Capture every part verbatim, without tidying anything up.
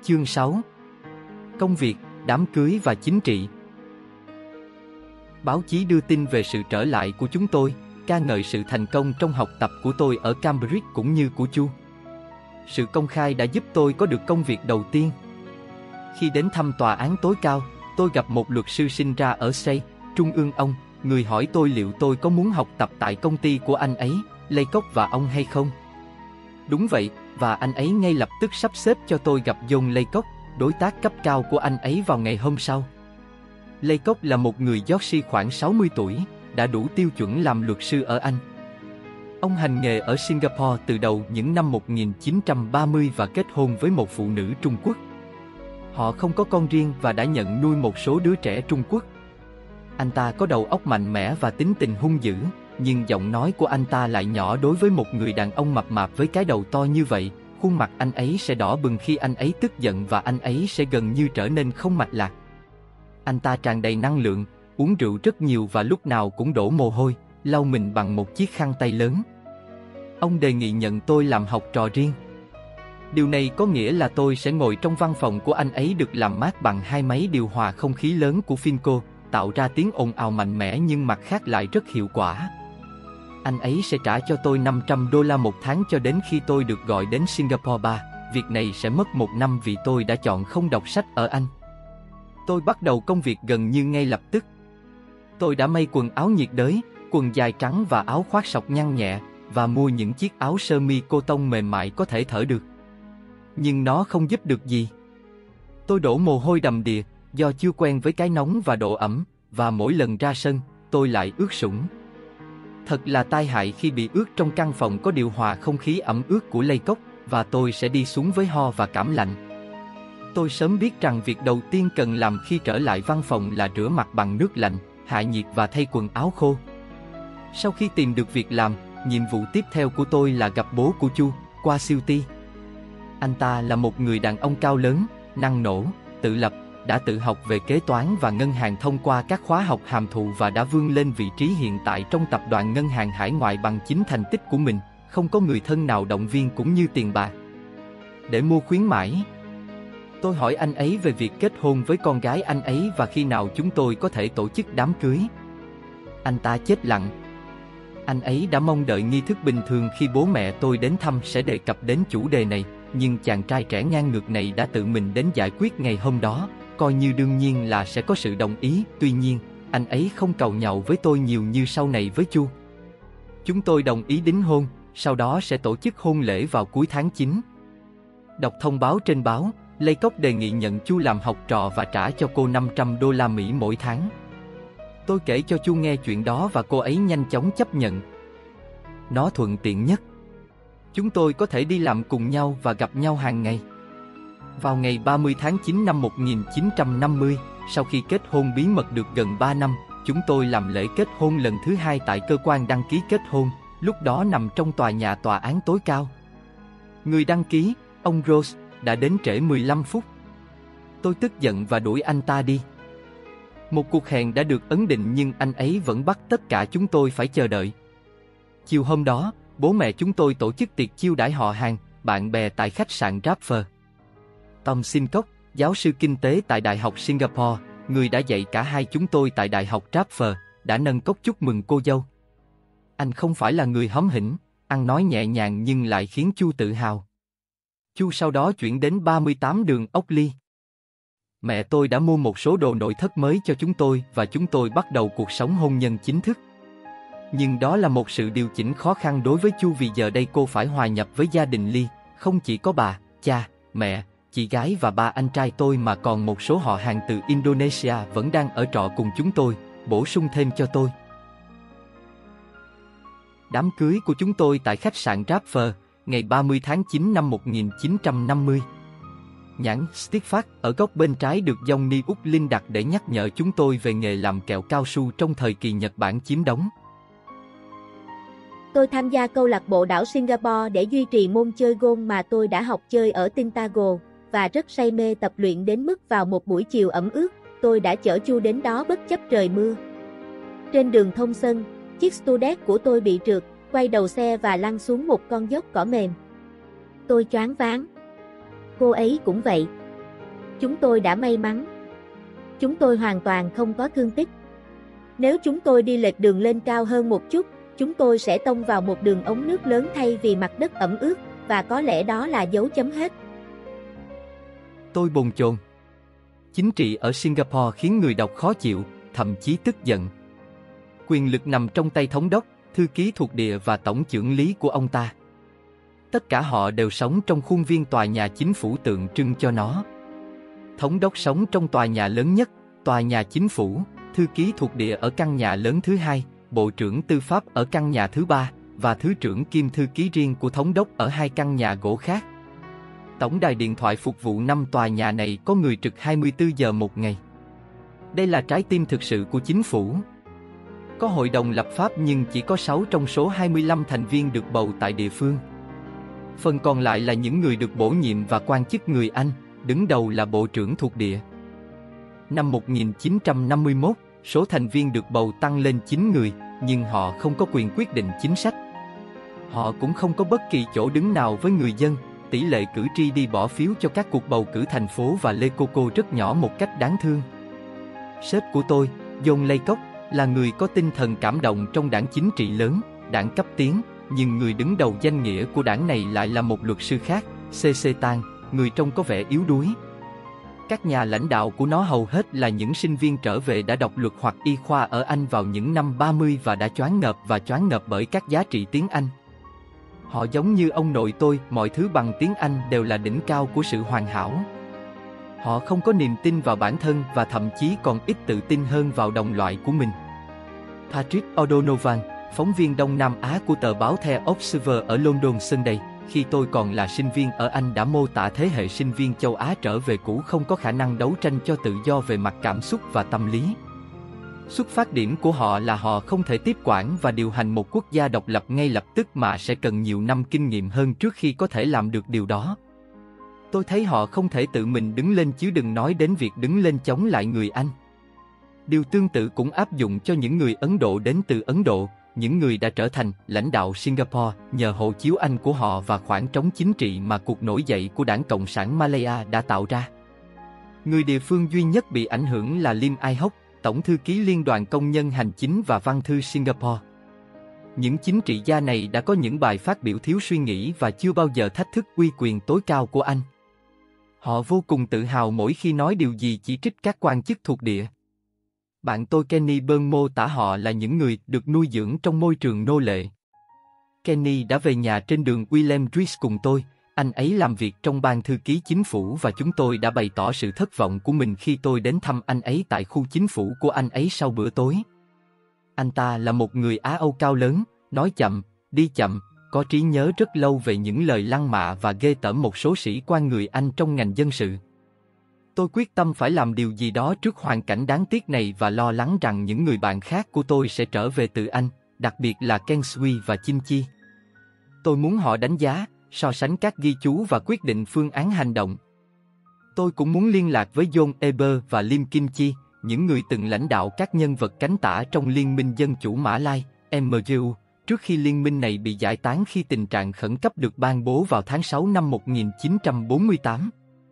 Chương sáu. Công việc, đám cưới và chính trị. Báo chí đưa tin về sự trở lại của chúng tôi, ca ngợi sự thành công trong học tập của tôi ở Cambridge cũng như của Chu. Sự công khai đã giúp tôi có được công việc đầu tiên. Khi đến thăm tòa án tối cao, tôi gặp một luật sư sinh ra ở Say, Trung ương ông, người hỏi tôi liệu tôi có muốn học tập tại công ty của anh ấy, Laycock và ông hay không. Đúng vậy, và anh ấy ngay lập tức sắp xếp cho tôi gặp John Laycock, đối tác cấp cao của anh ấy vào ngày hôm sau. Laycock là một người Yorkshire khoảng sáu mươi tuổi, đã đủ tiêu chuẩn làm luật sư ở Anh. Ông hành nghề ở Singapore từ đầu những năm một nghìn chín trăm ba mươi và kết hôn với một phụ nữ Trung Quốc. Họ không có con riêng và đã nhận nuôi một số đứa trẻ Trung Quốc. Anh ta có đầu óc mạnh mẽ và tính tình hung dữ, nhưng giọng nói của anh ta lại nhỏ đối với một người đàn ông mập mạp với cái đầu to như vậy. Khuôn mặt anh ấy sẽ đỏ bừng khi anh ấy tức giận và anh ấy sẽ gần như trở nên không mạch lạc. Anh ta tràn đầy năng lượng, uống rượu rất nhiều và lúc nào cũng đổ mồ hôi, lau mình bằng một chiếc khăn tay lớn. Ông đề nghị nhận tôi làm học trò riêng. Điều này có nghĩa là tôi sẽ ngồi trong văn phòng của anh ấy được làm mát bằng hai máy điều hòa không khí lớn của Philco, tạo ra tiếng ồn ào mạnh mẽ nhưng mặt khác lại rất hiệu quả. Anh ấy sẽ trả cho tôi năm trăm đô la một tháng cho đến khi tôi được gọi đến Singapore ba. Việc này sẽ mất một năm vì tôi đã chọn không đọc sách ở Anh. Tôi bắt đầu công việc gần như ngay lập tức. Tôi đã may quần áo nhiệt đới, quần dài trắng và áo khoác sọc nhăn nhẹ, và mua những chiếc áo sơ mi cô tông mềm mại có thể thở được. Nhưng nó không giúp được gì. Tôi đổ mồ hôi đầm đìa, do chưa quen với cái nóng và độ ẩm, và mỗi lần ra sân, tôi lại ướt sũng. Thật là tai hại khi bị ướt trong căn phòng có điều hòa không khí ẩm ướt của Laycock, và tôi sẽ đi xuống với ho và cảm lạnh. Tôi sớm biết rằng việc đầu tiên cần làm khi trở lại văn phòng là rửa mặt bằng nước lạnh, hạ nhiệt và thay quần áo khô. Sau khi tìm được việc làm, nhiệm vụ tiếp theo của tôi là gặp bố của Chu, qua siêu ty. Anh ta là một người đàn ông cao lớn, năng nổ, tự lập, đã tự học về kế toán và ngân hàng thông qua các khóa học hàm thụ và đã vươn lên vị trí hiện tại trong tập đoàn ngân hàng hải ngoại bằng chính thành tích của mình, không có người thân nào động viên cũng như tiền bạc. Để mua khuyến mãi, tôi hỏi anh ấy về việc kết hôn với con gái anh ấy và khi nào chúng tôi có thể tổ chức đám cưới. Anh ta chết lặng. Anh ấy đã mong đợi nghi thức bình thường khi bố mẹ tôi đến thăm sẽ đề cập đến chủ đề này, nhưng chàng trai trẻ ngang ngược này đã tự mình đến giải quyết ngày hôm đó, coi như đương nhiên là sẽ có sự đồng ý. Tuy nhiên, anh ấy không cầu nhậu với tôi nhiều như sau này với Chu. Chúng tôi đồng ý đính hôn, sau đó sẽ tổ chức hôn lễ vào cuối tháng chín. Đọc thông báo trên báo, Laycock đề nghị nhận Chu làm học trò và trả cho cô năm trăm đô la Mỹ mỗi tháng. Tôi kể cho Chu nghe chuyện đó và cô ấy nhanh chóng chấp nhận. Nó thuận tiện nhất. Chúng tôi có thể đi làm cùng nhau và gặp nhau hàng ngày. Vào ngày ba mươi tháng chín năm một nghìn chín trăm năm mươi, sau khi kết hôn bí mật được gần ba năm, chúng tôi làm lễ kết hôn lần thứ hai tại cơ quan đăng ký kết hôn, lúc đó nằm trong tòa nhà tòa án tối cao. Người đăng ký, ông Rose, đã đến trễ mười lăm phút. Tôi tức giận và đuổi anh ta đi. Một cuộc hẹn đã được ấn định nhưng anh ấy vẫn bắt tất cả chúng tôi phải chờ đợi. Chiều hôm đó, bố mẹ chúng tôi tổ chức tiệc chiêu đãi họ hàng, bạn bè tại khách sạn Radford. Tom Sincock, giáo sư kinh tế tại Đại học Singapore, người đã dạy cả hai chúng tôi tại Đại học Radford, đã nâng cốc chúc mừng cô dâu. Anh không phải là người hóm hỉnh, ăn nói nhẹ nhàng nhưng lại khiến Chu tự hào. Chu sau đó chuyển đến ba mươi tám đường Oakley. Mẹ tôi đã mua một số đồ nội thất mới cho chúng tôi và chúng tôi bắt đầu cuộc sống hôn nhân chính thức. Nhưng đó là một sự điều chỉnh khó khăn đối với Chu vì giờ đây cô phải hòa nhập với gia đình Lee, không chỉ có bà, cha, mẹ, chị gái và ba anh trai tôi mà còn một số họ hàng từ Indonesia vẫn đang ở trọ cùng chúng tôi, bổ sung thêm cho tôi. Đám cưới của chúng tôi tại khách sạn Radford, ngày ba mươi tháng chín năm một nghìn chín trăm năm mươi. Nhãn Stickfast ở góc bên trái được dòng Ni Úc Linh đặt để nhắc nhở chúng tôi về nghề làm kẹo cao su trong thời kỳ Nhật Bản chiếm đóng. Tôi tham gia câu lạc bộ đảo Singapore để duy trì môn chơi golf mà tôi đã học chơi ở Tintago, và rất say mê tập luyện đến mức vào một buổi chiều ẩm ướt, tôi đã chở Chu đến đó bất chấp trời mưa. Trên đường thông sân, chiếc Student của tôi bị trượt, quay đầu xe và lăn xuống một con dốc cỏ mềm. Tôi choáng váng. Cô ấy cũng vậy. Chúng tôi đã may mắn. Chúng tôi hoàn toàn không có thương tích. Nếu chúng tôi đi lệch đường lên cao hơn một chút, chúng tôi sẽ tông vào một đường ống nước lớn thay vì mặt đất ẩm ướt, và có lẽ đó là dấu chấm hết. Tôi bồn chồn. Chính trị ở Singapore khiến người đọc khó chịu, thậm chí tức giận. Quyền lực nằm trong tay thống đốc, thư ký thuộc địa và tổng chưởng lý của ông ta. Tất cả họ đều sống trong khuôn viên tòa nhà chính phủ tượng trưng cho nó. Thống đốc sống trong tòa nhà lớn nhất, tòa nhà chính phủ, thư ký thuộc địa ở căn nhà lớn thứ hai, bộ trưởng tư pháp ở căn nhà thứ ba, và thứ trưởng kiêm thư ký riêng của thống đốc ở hai căn nhà gỗ khác. Tổng đài điện thoại phục vụ năm tòa nhà này có người trực hai mươi tư giờ một ngày. Đây là trái tim thực sự của chính phủ. Có hội đồng lập pháp nhưng chỉ có sáu trong số hai mươi lăm thành viên được bầu tại địa phương. Phần còn lại là những người được bổ nhiệm và quan chức người Anh, đứng đầu là bộ trưởng thuộc địa. Năm một nghìn chín trăm năm mươi mốt, số thành viên được bầu tăng lên chín người, nhưng họ không có quyền quyết định chính sách. Họ cũng không có bất kỳ chỗ đứng nào với người dân. Tỷ lệ cử tri đi bỏ phiếu cho các cuộc bầu cử thành phố và Lê Cô Cô rất nhỏ một cách đáng thương. Sếp của tôi, John Laycock, là người có tinh thần cảm động trong đảng chính trị lớn, đảng cấp tiến, nhưng người đứng đầu danh nghĩa của đảng này lại là một luật sư khác, xê xê Tan, người trông có vẻ yếu đuối. Các nhà lãnh đạo của nó hầu hết là những sinh viên trở về đã đọc luật hoặc y khoa ở Anh vào những năm ba mươi và đã choáng ngợp và choáng ngợp bởi các giá trị tiếng Anh. Họ giống như ông nội tôi, mọi thứ bằng tiếng Anh đều là đỉnh cao của sự hoàn hảo. Họ không có niềm tin vào bản thân và thậm chí còn ít tự tin hơn vào đồng loại của mình. Patrick O'Donovan, phóng viên Đông Nam Á của tờ báo The Observer ở London Sunday, khi tôi còn là sinh viên ở Anh đã mô tả thế hệ sinh viên châu Á trở về cũ không có khả năng đấu tranh cho tự do về mặt cảm xúc và tâm lý. Xuất phát điểm của họ là họ không thể tiếp quản và điều hành một quốc gia độc lập ngay lập tức mà sẽ cần nhiều năm kinh nghiệm hơn trước khi có thể làm được điều đó. Tôi thấy họ không thể tự mình đứng lên chứ đừng nói đến việc đứng lên chống lại người Anh. Điều tương tự cũng áp dụng cho những người Ấn Độ đến từ Ấn Độ, những người đã trở thành lãnh đạo Singapore nhờ hộ chiếu Anh của họ và khoảng trống chính trị mà cuộc nổi dậy của Đảng Cộng sản Malaya đã tạo ra. Người địa phương duy nhất bị ảnh hưởng là Lim Ai Hock, Tổng thư ký Liên đoàn Công nhân Hành chính và Văn thư Singapore. Những chính trị gia này đã có những bài phát biểu thiếu suy nghĩ và chưa bao giờ thách thức uy quyền tối cao của Anh. Họ vô cùng tự hào mỗi khi nói điều gì chỉ trích các quan chức thuộc địa. Bạn tôi Kenny Byrne mô tả họ là những người được nuôi dưỡng trong môi trường nô lệ. Kenny đã về nhà trên đường William Drees cùng tôi. Anh ấy làm việc trong ban thư ký chính phủ và chúng tôi đã bày tỏ sự thất vọng của mình khi tôi đến thăm anh ấy tại khu chính phủ của anh ấy sau bữa tối. Anh ta là một người Á Âu cao lớn, nói chậm, đi chậm, có trí nhớ rất lâu về những lời lăng mạ và ghê tởm một số sĩ quan người Anh trong ngành dân sự. Tôi quyết tâm phải làm điều gì đó trước hoàn cảnh đáng tiếc này và lo lắng rằng những người bạn khác của tôi sẽ trở về từ Anh, đặc biệt là Ken Sui và Chim Chi. Tôi muốn họ đánh giá, so sánh các ghi chú và quyết định phương án hành động. Tôi cũng muốn liên lạc với John Eber và Lim Kim Chi, những người từng lãnh đạo các nhân vật cánh tả trong Liên minh Dân chủ Mã Lai, em giê u, trước khi liên minh này bị giải tán khi tình trạng khẩn cấp được ban bố vào tháng sáu năm một nghìn chín trăm bốn mươi tám.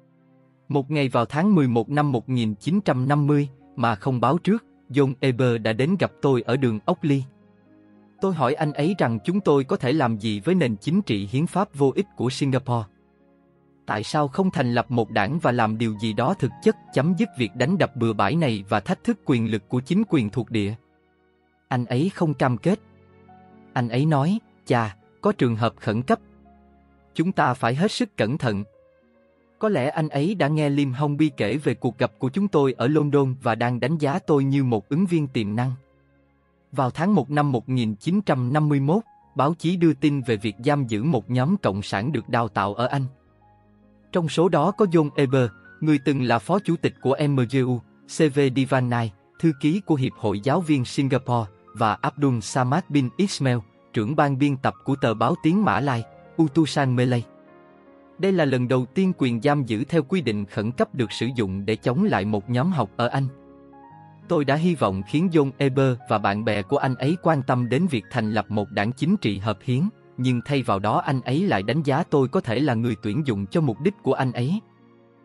Một ngày vào tháng mười một năm một nghìn chín trăm năm mươi, mà không báo trước, John Eber đã đến gặp tôi ở đường Oakley. Tôi hỏi anh ấy rằng chúng tôi có thể làm gì với nền chính trị hiến pháp vô ích của Singapore. Tại sao không thành lập một đảng và làm điều gì đó thực chất chấm dứt việc đánh đập bừa bãi này và thách thức quyền lực của chính quyền thuộc địa? Anh ấy không cam kết. Anh ấy nói, chà, có trường hợp khẩn cấp. Chúng ta phải hết sức cẩn thận. Có lẽ anh ấy đã nghe Lim Hong Bi kể về cuộc gặp của chúng tôi ở London và đang đánh giá tôi như một ứng viên tiềm năng. Vào tháng một năm một nghìn chín trăm năm mươi mốt, báo chí đưa tin về việc giam giữ một nhóm cộng sản được đào tạo ở Anh. Trong số đó có John Eber, người từng là phó chủ tịch của em giê u, xê vê Divanai, thư ký của Hiệp hội Giáo viên Singapore, và Abdul Samad bin Ismail, trưởng ban biên tập của tờ báo tiếng Mã Lai, Utusan Malay. Đây là lần đầu tiên quyền giam giữ theo quy định khẩn cấp được sử dụng để chống lại một nhóm học ở Anh. Tôi đã hy vọng khiến John Eber và bạn bè của anh ấy quan tâm đến việc thành lập một đảng chính trị hợp hiến, nhưng thay vào đó anh ấy lại đánh giá tôi có thể là người tuyển dụng cho mục đích của anh ấy.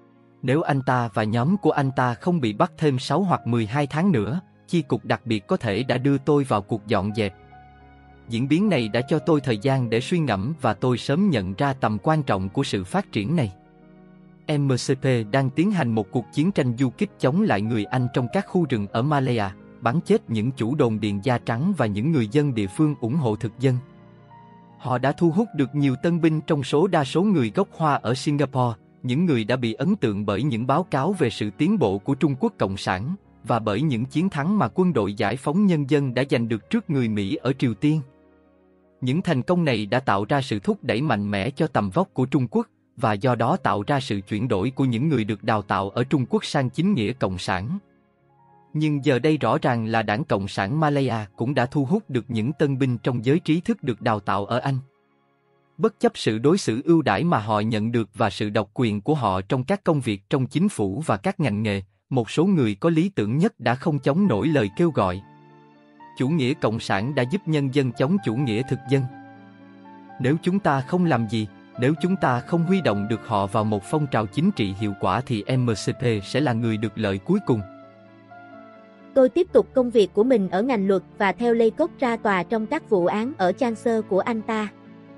Nếu anh ta và nhóm của anh ta không bị bắt thêm sáu hoặc mười hai tháng nữa, chi cục đặc biệt có thể đã đưa tôi vào cuộc dọn dẹp. Diễn biến này đã cho tôi thời gian để suy ngẫm và tôi sớm nhận ra tầm quan trọng của sự phát triển này. em xê pê đang tiến hành một cuộc chiến tranh du kích chống lại người Anh trong các khu rừng ở Malaya, bắn chết những chủ đồn điền da trắng và những người dân địa phương ủng hộ thực dân. Họ đã thu hút được nhiều tân binh trong số đa số người gốc Hoa ở Singapore, những người đã bị ấn tượng bởi những báo cáo về sự tiến bộ của Trung Quốc Cộng sản, và bởi những chiến thắng mà quân đội giải phóng nhân dân đã giành được trước người Mỹ ở Triều Tiên. Những thành công này đã tạo ra sự thúc đẩy mạnh mẽ cho tầm vóc của Trung Quốc, và do đó tạo ra sự chuyển đổi của những người được đào tạo ở Trung Quốc sang chính nghĩa Cộng sản. Nhưng giờ đây rõ ràng là Đảng Cộng sản Malaya cũng đã thu hút được những tân binh trong giới trí thức được đào tạo ở Anh. Bất chấp sự đối xử ưu đãi mà họ nhận được và sự độc quyền của họ trong các công việc trong chính phủ và các ngành nghề, một số người có lý tưởng nhất đã không chống nổi lời kêu gọi. Chủ nghĩa cộng sản đã giúp nhân dân chống chủ nghĩa thực dân. Nếu chúng ta không làm gì, nếu chúng ta không huy động được họ vào một phong trào chính trị hiệu quả thì em xê pê sẽ là người được lợi cuối cùng. Tôi tiếp tục công việc của mình ở ngành luật và theo Laycock ra tòa trong các vụ án ở Chancellor của anh ta.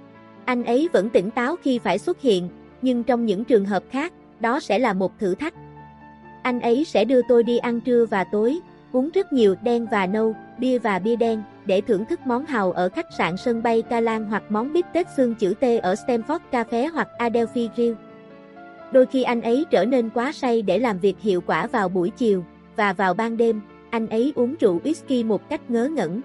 Anh ấy vẫn tỉnh táo khi phải xuất hiện, nhưng trong những trường hợp khác, đó sẽ là một thử thách. Anh ấy sẽ đưa tôi đi ăn trưa và tối, uống rất nhiều đen và nâu, bia và bia đen, để thưởng thức món hàu ở khách sạn sân bay Ca Lan hoặc món bít tết xương chữ T ở Stamford Cafe hoặc Adelphi Grill. Đôi khi anh ấy trở nên quá say để làm việc hiệu quả vào buổi chiều, và vào ban đêm, anh ấy uống rượu whisky một cách ngớ ngẩn.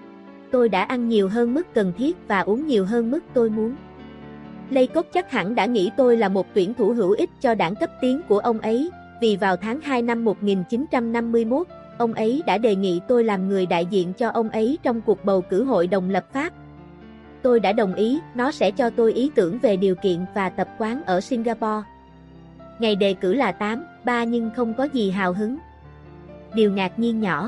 Tôi đã ăn nhiều hơn mức cần thiết và uống nhiều hơn mức tôi muốn. Laycock chắc hẳn đã nghĩ tôi là một tuyển thủ hữu ích cho đảng cấp tiến của ông ấy, vì vào tháng hai năm một nghìn chín trăm năm mươi mốt, ông ấy đã đề nghị tôi làm người đại diện cho ông ấy trong cuộc bầu cử Hội đồng lập pháp. Tôi đã đồng ý, nó sẽ cho tôi ý tưởng về điều kiện và tập quán ở Singapore. Ngày đề cử là tám ba nhưng không có gì hào hứng. Điều ngạc nhiên nhỏ.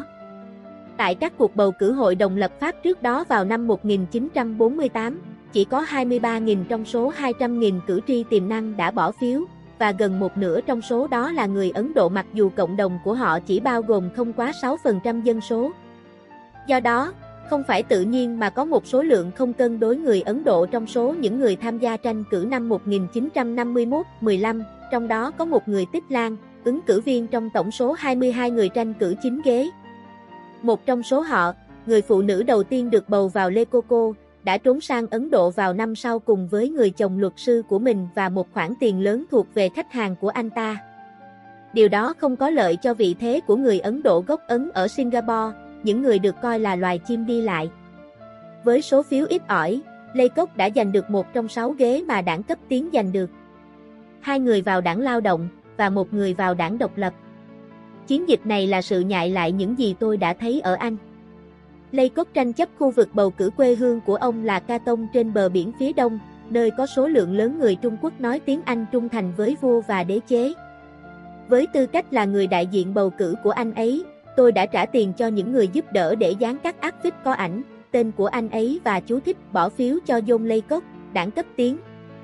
Tại các cuộc bầu cử Hội đồng lập pháp trước đó vào năm một nghìn chín trăm bốn mươi tám, chỉ có hai mươi ba nghìn trong số hai trăm nghìn cử tri tiềm năng đã bỏ phiếu, và gần một nửa trong số đó là người Ấn Độ mặc dù cộng đồng của họ chỉ bao gồm không quá sáu phần trăm dân số. Do đó, không phải tự nhiên mà có một số lượng không cân đối người Ấn Độ trong số những người tham gia tranh cử năm một nghìn chín trăm năm mươi mốt, mười lăm, trong đó có một người Tích Lan, ứng cử viên trong tổng số hai mươi hai người tranh cử chín ghế. Một trong số họ, người phụ nữ đầu tiên được bầu vào Lê Coco, đã trốn sang Ấn Độ vào năm sau cùng với người chồng luật sư của mình và một khoản tiền lớn thuộc về khách hàng của anh ta. Điều đó không có lợi cho vị thế của người Ấn Độ gốc Ấn ở Singapore, những người được coi là loài chim đi lại. Với số phiếu ít ỏi, Laycock đã giành được một trong sáu ghế mà đảng cấp tiến giành được. Hai người vào đảng lao động, và một người vào đảng độc lập. Chiến dịch này là sự nhại lại những gì tôi đã thấy ở Anh. Laycock tranh chấp khu vực bầu cử quê hương của ông là Canton trên bờ biển phía đông, nơi có số lượng lớn người Trung Quốc nói tiếng Anh trung thành với vua và đế chế. Với tư cách là người đại diện bầu cử của anh ấy, tôi đã trả tiền cho những người giúp đỡ để dán các áp phích có ảnh, tên của anh ấy và chú thích bỏ phiếu cho John Laycock, đảng cấp tiến.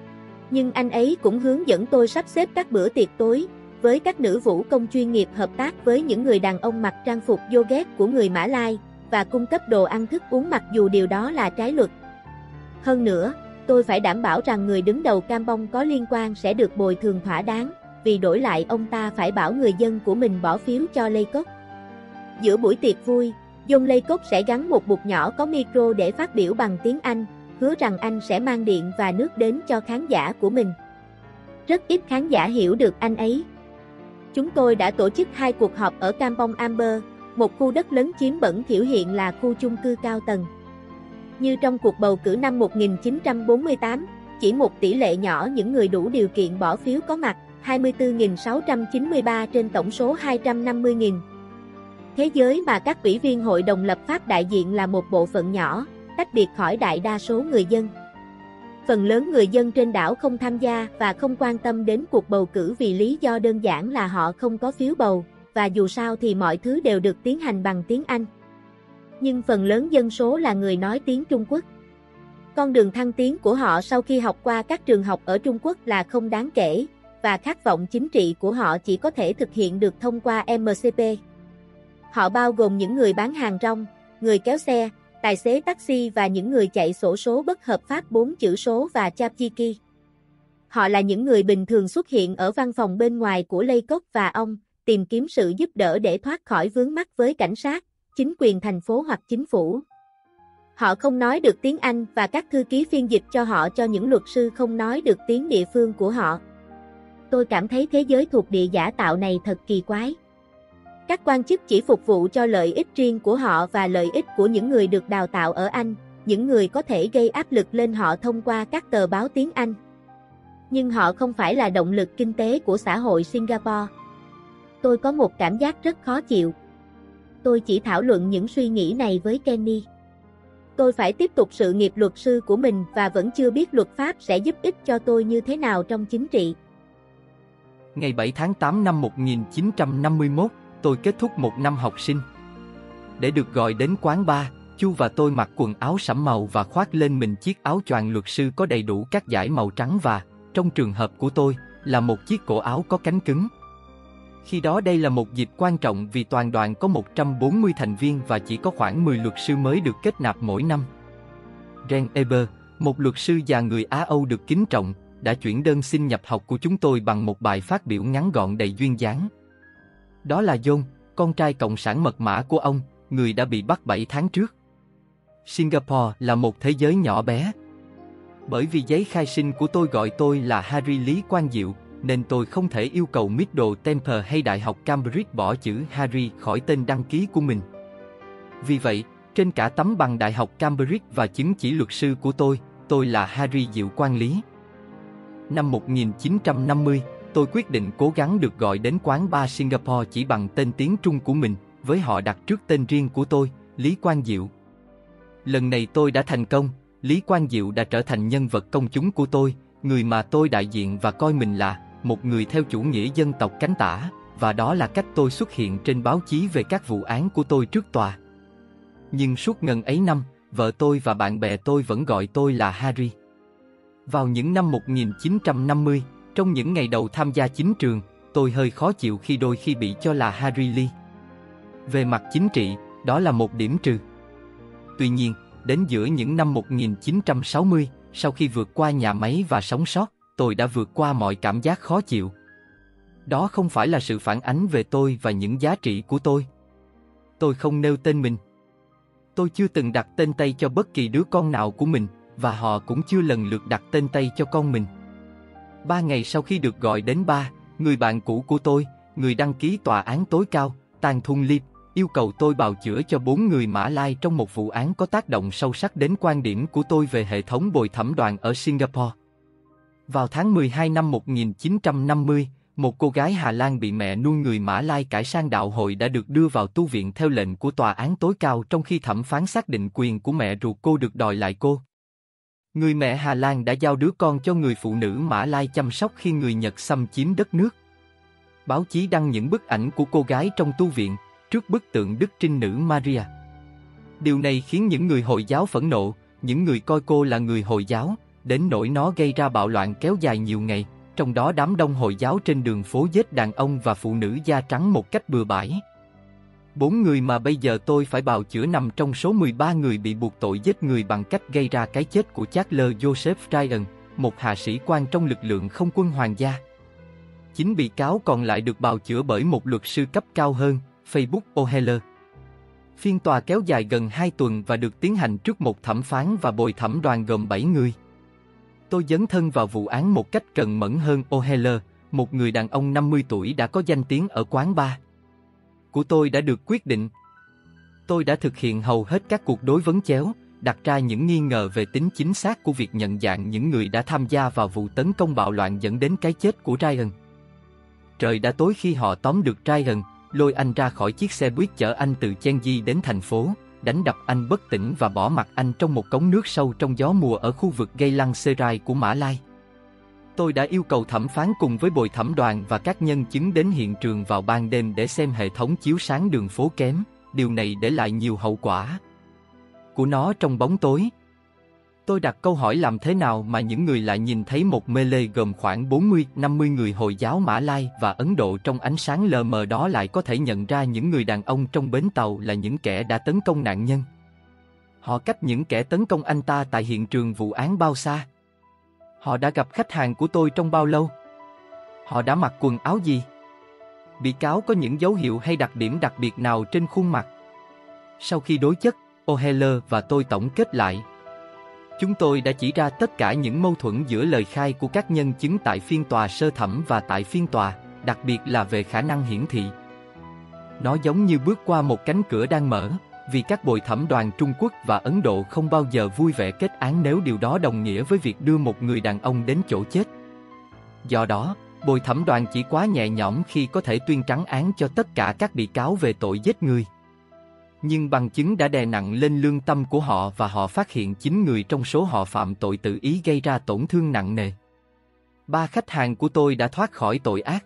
Nhưng anh ấy cũng hướng dẫn tôi sắp xếp các bữa tiệc tối, với các nữ vũ công chuyên nghiệp hợp tác với những người đàn ông mặc trang phục yoget của người Mã Lai, và cung cấp đồ ăn thức uống mặc dù điều đó là trái luật. Hơn nữa, tôi phải đảm bảo rằng người đứng đầu Kampong có liên quan sẽ được bồi thường thỏa đáng, vì đổi lại ông ta phải bảo người dân của mình bỏ phiếu cho Laycock. Giữa buổi tiệc vui, John Laycock sẽ gắn một bục nhỏ có micro để phát biểu bằng tiếng Anh, hứa rằng anh sẽ mang điện và nước đến cho khán giả của mình. Rất ít khán giả hiểu được anh ấy. Chúng tôi đã tổ chức hai cuộc họp ở Kampong Amber, một khu đất lấn chiếm bẩn thỉu hiện là khu chung cư cao tầng. Như trong cuộc bầu cử năm một nghìn chín trăm bốn mươi tám, chỉ một tỷ lệ nhỏ những người đủ điều kiện bỏ phiếu có mặt, hai mươi tư nghìn sáu trăm chín mươi ba trên tổng số hai trăm năm mươi nghìn. Thế giới mà các ủy viên hội đồng lập pháp đại diện là một bộ phận nhỏ, tách biệt khỏi đại đa số người dân. Phần lớn người dân trên đảo không tham gia và không quan tâm đến cuộc bầu cử vì lý do đơn giản là họ không có phiếu bầu, và dù sao thì mọi thứ đều được tiến hành bằng tiếng Anh. Nhưng phần lớn dân số là người nói tiếng Trung Quốc. Con đường thăng tiến của họ sau khi học qua các trường học ở Trung Quốc là không đáng kể, và khát vọng chính trị của họ chỉ có thể thực hiện được thông qua em xê pê. Họ bao gồm những người bán hàng rong, người kéo xe, tài xế taxi và những người chạy xổ số bất hợp pháp bốn chữ số và Chapchiki. Họ là những người bình thường xuất hiện ở văn phòng bên ngoài của Laycock và ông, tìm kiếm sự giúp đỡ để thoát khỏi vướng mắc với cảnh sát, chính quyền thành phố hoặc chính phủ. Họ không nói được tiếng Anh và các thư ký phiên dịch cho họ cho những luật sư không nói được tiếng địa phương của họ. Tôi cảm thấy thế giới thuộc địa giả tạo này thật kỳ quái. Các quan chức chỉ phục vụ cho lợi ích riêng của họ và lợi ích của những người được đào tạo ở Anh, những người có thể gây áp lực lên họ thông qua các tờ báo tiếng Anh. Nhưng họ không phải là động lực kinh tế của xã hội Singapore. Tôi có một cảm giác rất khó chịu. Tôi chỉ thảo luận những suy nghĩ này với Kenny. Tôi phải tiếp tục sự nghiệp luật sư của mình và vẫn chưa biết luật pháp sẽ giúp ích cho tôi như thế nào trong chính trị. Ngày bảy tháng tám năm một nghìn chín trăm năm mươi mốt, tôi kết thúc một năm học sinh. Để được gọi đến quán bar, Chu và tôi mặc quần áo sẫm màu và khoác lên mình chiếc áo choàng luật sư có đầy đủ các dải màu trắng và, trong trường hợp của tôi, là một chiếc cổ áo có cánh cứng. Khi đó đây là một dịp quan trọng vì toàn đoàn có một trăm bốn mươi thành viên và chỉ có khoảng mười luật sư mới được kết nạp mỗi năm. Ren Eber, một luật sư già người Á Âu được kính trọng, đã chuyển đơn xin nhập học của chúng tôi bằng một bài phát biểu ngắn gọn đầy duyên dáng. Đó là John, con trai cộng sản mật mã của ông, người đã bị bắt bảy tháng trước. Singapore là một thế giới nhỏ bé. Bởi vì giấy khai sinh của tôi gọi tôi là Harry Lý Quang Diệu, nên tôi không thể yêu cầu Middle Temple hay Đại học Cambridge bỏ chữ Harry khỏi tên đăng ký của mình. Vì vậy, trên cả tấm bằng Đại học Cambridge và chứng chỉ luật sư của tôi, tôi là Harry Diệu Quang Lý. Năm một nghìn chín trăm năm mươi, tôi quyết định cố gắng được gọi đến quán bar Singapore chỉ bằng tên tiếng Trung của mình, với họ đặt trước tên riêng của tôi, Lý Quang Diệu. Lần này tôi đã thành công, Lý Quang Diệu đã trở thành nhân vật công chúng của tôi, người mà tôi đại diện và coi mình là một người theo chủ nghĩa dân tộc cánh tả, và đó là cách tôi xuất hiện trên báo chí về các vụ án của tôi trước tòa. Nhưng suốt ngần ấy năm, vợ tôi và bạn bè tôi vẫn gọi tôi là Harry. Vào những năm một nghìn chín trăm năm mươi, trong những ngày đầu tham gia chính trường, tôi hơi khó chịu khi đôi khi bị cho là Harry Lee. Về mặt chính trị, đó là một điểm trừ. Tuy nhiên, đến giữa những năm một nghìn chín trăm sáu mươi, sau khi vượt qua nhà máy và sống sót, tôi đã vượt qua mọi cảm giác khó chịu. Đó không phải là sự phản ánh về tôi và những giá trị của tôi. Tôi không nêu tên mình. Tôi chưa từng đặt tên Tây cho bất kỳ đứa con nào của mình, và họ cũng chưa lần lượt đặt tên Tây cho con mình. Ba ngày sau khi được gọi đến ba, người bạn cũ của tôi, người đăng ký tòa án tối cao, Tan Thung Liep, yêu cầu tôi bào chữa cho bốn người Mã Lai trong một vụ án có tác động sâu sắc đến quan điểm của tôi về hệ thống bồi thẩm đoàn ở Singapore. Vào tháng mười hai năm một nghìn chín trăm năm mươi, một cô gái Hà Lan bị mẹ nuôi người Mã Lai cải sang đạo hội đã được đưa vào tu viện theo lệnh của tòa án tối cao trong khi thẩm phán xác định quyền của mẹ ruột cô được đòi lại cô. Người mẹ Hà Lan đã giao đứa con cho người phụ nữ Mã Lai chăm sóc khi người Nhật xâm chiếm đất nước. Báo chí đăng những bức ảnh của cô gái trong tu viện, trước bức tượng Đức Trinh Nữ Maria. Điều này khiến những người Hồi giáo phẫn nộ, những người coi cô là người Hồi giáo, đến nỗi nó gây ra bạo loạn kéo dài nhiều ngày, trong đó đám đông Hồi giáo trên đường phố giết đàn ông và phụ nữ da trắng một cách bừa bãi. Bốn người mà bây giờ tôi phải bào chữa nằm trong số mười ba người bị buộc tội giết người bằng cách gây ra cái chết của Charles Joseph Ryan, một hạ sĩ quan trong lực lượng không quân hoàng gia. Chín bị cáo còn lại được bào chữa bởi một luật sư cấp cao hơn, Facebook O'Heller. Phiên tòa kéo dài gần hai tuần và được tiến hành trước một thẩm phán và bồi thẩm đoàn gồm bảy người. Tôi dấn thân vào vụ án một cách cần mẫn hơn O'Heller, một người đàn ông năm mươi tuổi đã có danh tiếng ở quán bar của tôi đã được quyết định. Tôi đã thực hiện hầu hết các cuộc đối vấn chéo, đặt ra những nghi ngờ về tính chính xác của việc nhận dạng những người đã tham gia vào vụ tấn công bạo loạn dẫn đến cái chết của Ryan. Trời đã tối khi họ tóm được Ryan, lôi anh ra khỏi chiếc xe buýt chở anh từ Changi đến thành phố, đánh đập anh bất tỉnh và bỏ mặc anh trong một cống nước sâu trong gió mùa ở khu vực Geylang Serai của Mã Lai. Tôi đã yêu cầu thẩm phán cùng với bồi thẩm đoàn và các nhân chứng đến hiện trường vào ban đêm để xem hệ thống chiếu sáng đường phố kém, điều này để lại nhiều hậu quả của nó trong bóng tối. Tôi đặt câu hỏi làm thế nào mà những người lại nhìn thấy một melee gồm khoảng bốn mươi năm mươi người Hồi giáo Mã Lai và Ấn Độ trong ánh sáng lờ mờ đó lại có thể nhận ra những người đàn ông trong bến tàu là những kẻ đã tấn công nạn nhân. Họ cách những kẻ tấn công anh ta tại hiện trường vụ án bao xa? Họ đã gặp khách hàng của tôi trong bao lâu? Họ đã mặc quần áo gì? Bị cáo có những dấu hiệu hay đặc điểm đặc biệt nào trên khuôn mặt? Sau khi đối chất, O'Heller và tôi tổng kết lại. Chúng tôi đã chỉ ra tất cả những mâu thuẫn giữa lời khai của các nhân chứng tại phiên tòa sơ thẩm và tại phiên tòa, đặc biệt là về khả năng hiển thị. Nó giống như bước qua một cánh cửa đang mở, vì các bồi thẩm đoàn Trung Quốc và Ấn Độ không bao giờ vui vẻ kết án nếu điều đó đồng nghĩa với việc đưa một người đàn ông đến chỗ chết. Do đó, bồi thẩm đoàn chỉ quá nhẹ nhõm khi có thể tuyên trắng án cho tất cả các bị cáo về tội giết người. Nhưng bằng chứng đã đè nặng lên lương tâm của họ và họ phát hiện chín người trong số họ phạm tội tự ý gây ra tổn thương nặng nề. Ba khách hàng của tôi đã thoát khỏi tội ác.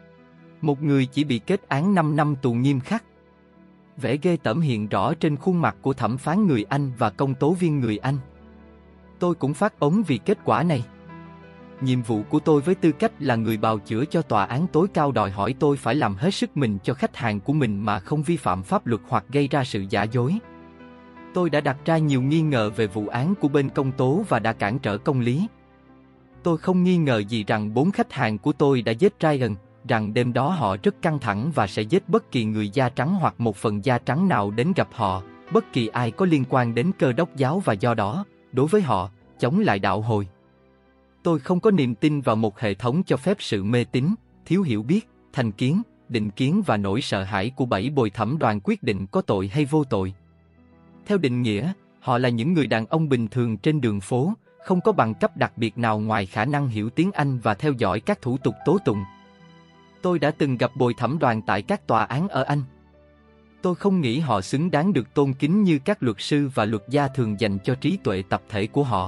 Một người chỉ bị kết án năm năm tù nghiêm khắc. Vẻ ghê tởm hiện rõ trên khuôn mặt của thẩm phán người Anh và công tố viên người Anh. Tôi cũng phát ống vì kết quả này. Nhiệm vụ của tôi với tư cách là người bào chữa cho tòa án tối cao đòi hỏi tôi phải làm hết sức mình cho khách hàng của mình mà không vi phạm pháp luật hoặc gây ra sự giả dối. Tôi đã đặt ra nhiều nghi ngờ về vụ án của bên công tố và đã cản trở công lý. Tôi không nghi ngờ gì rằng bốn khách hàng của tôi đã giết Ryan, rằng đêm đó họ rất căng thẳng và sẽ giết bất kỳ người da trắng hoặc một phần da trắng nào đến gặp họ, bất kỳ ai có liên quan đến Cơ đốc giáo và do đó, đối với họ, chống lại đạo hồi. Tôi không có niềm tin vào một hệ thống cho phép sự mê tín, thiếu hiểu biết, thành kiến, định kiến và nỗi sợ hãi của bảy bồi thẩm đoàn quyết định có tội hay vô tội. Theo định nghĩa, họ là những người đàn ông bình thường trên đường phố, không có bằng cấp đặc biệt nào ngoài khả năng hiểu tiếng Anh và theo dõi các thủ tục tố tụng. Tôi đã từng gặp bồi thẩm đoàn tại các tòa án ở Anh. Tôi không nghĩ họ xứng đáng được tôn kính như các luật sư và luật gia thường dành cho trí tuệ tập thể của họ.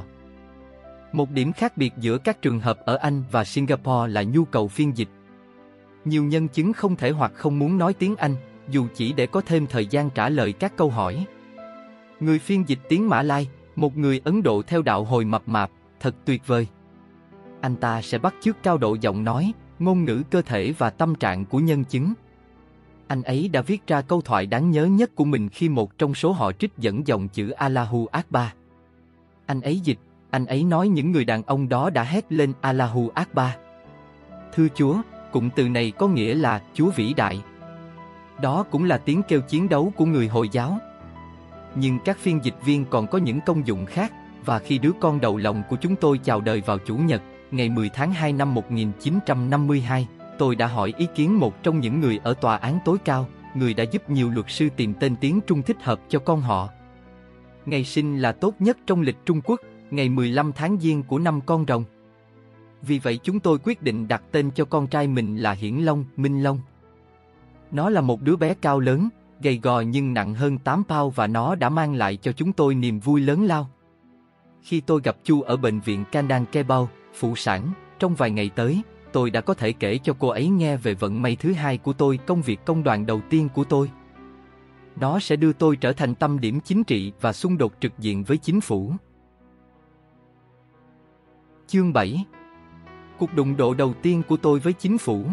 Một điểm khác biệt giữa các trường hợp ở Anh và Singapore là nhu cầu phiên dịch. Nhiều nhân chứng không thể hoặc không muốn nói tiếng Anh, dù chỉ để có thêm thời gian trả lời các câu hỏi. Người phiên dịch tiếng Mã Lai, một người Ấn Độ theo đạo hồi mập mạp, thật tuyệt vời. Anh ta sẽ bắt chước cao độ giọng nói, ngôn ngữ cơ thể và tâm trạng của nhân chứng. Anh ấy đã viết ra câu thoại đáng nhớ nhất của mình khi một trong số họ trích dẫn dòng chữ Allahu Akbar. Anh ấy dịch, anh ấy nói những người đàn ông đó đã hét lên Allahu Akbar. Thưa Chúa, cụm từ này có nghĩa là Chúa vĩ đại. Đó cũng là tiếng kêu chiến đấu của người Hồi giáo. Nhưng các phiên dịch viên còn có những công dụng khác, và khi đứa con đầu lòng của chúng tôi chào đời vào Chủ nhật, ngày mười tháng hai năm một nghìn chín trăm năm mươi hai, tôi đã hỏi ý kiến một trong những người ở tòa án tối cao, người đã giúp nhiều luật sư tìm tên tiếng Trung thích hợp cho con họ. Ngày sinh là tốt nhất trong lịch Trung Quốc, ngày mười lăm tháng Giêng của năm Con Rồng. Vì vậy chúng tôi quyết định đặt tên cho con trai mình là Hiển Long, Minh Long. Nó là một đứa bé cao lớn, gầy gò nhưng nặng hơn tám pound và nó đã mang lại cho chúng tôi niềm vui lớn lao. Khi tôi gặp Chu ở bệnh viện Kandan Kebao, phụ sản, trong vài ngày tới, tôi đã có thể kể cho cô ấy nghe về vận may thứ hai của tôi, công việc công đoàn đầu tiên của tôi. Nó sẽ đưa tôi trở thành tâm điểm chính trị và xung đột trực diện với chính phủ. Chương bảy. Cuộc đụng độ đầu tiên của tôi với chính phủ.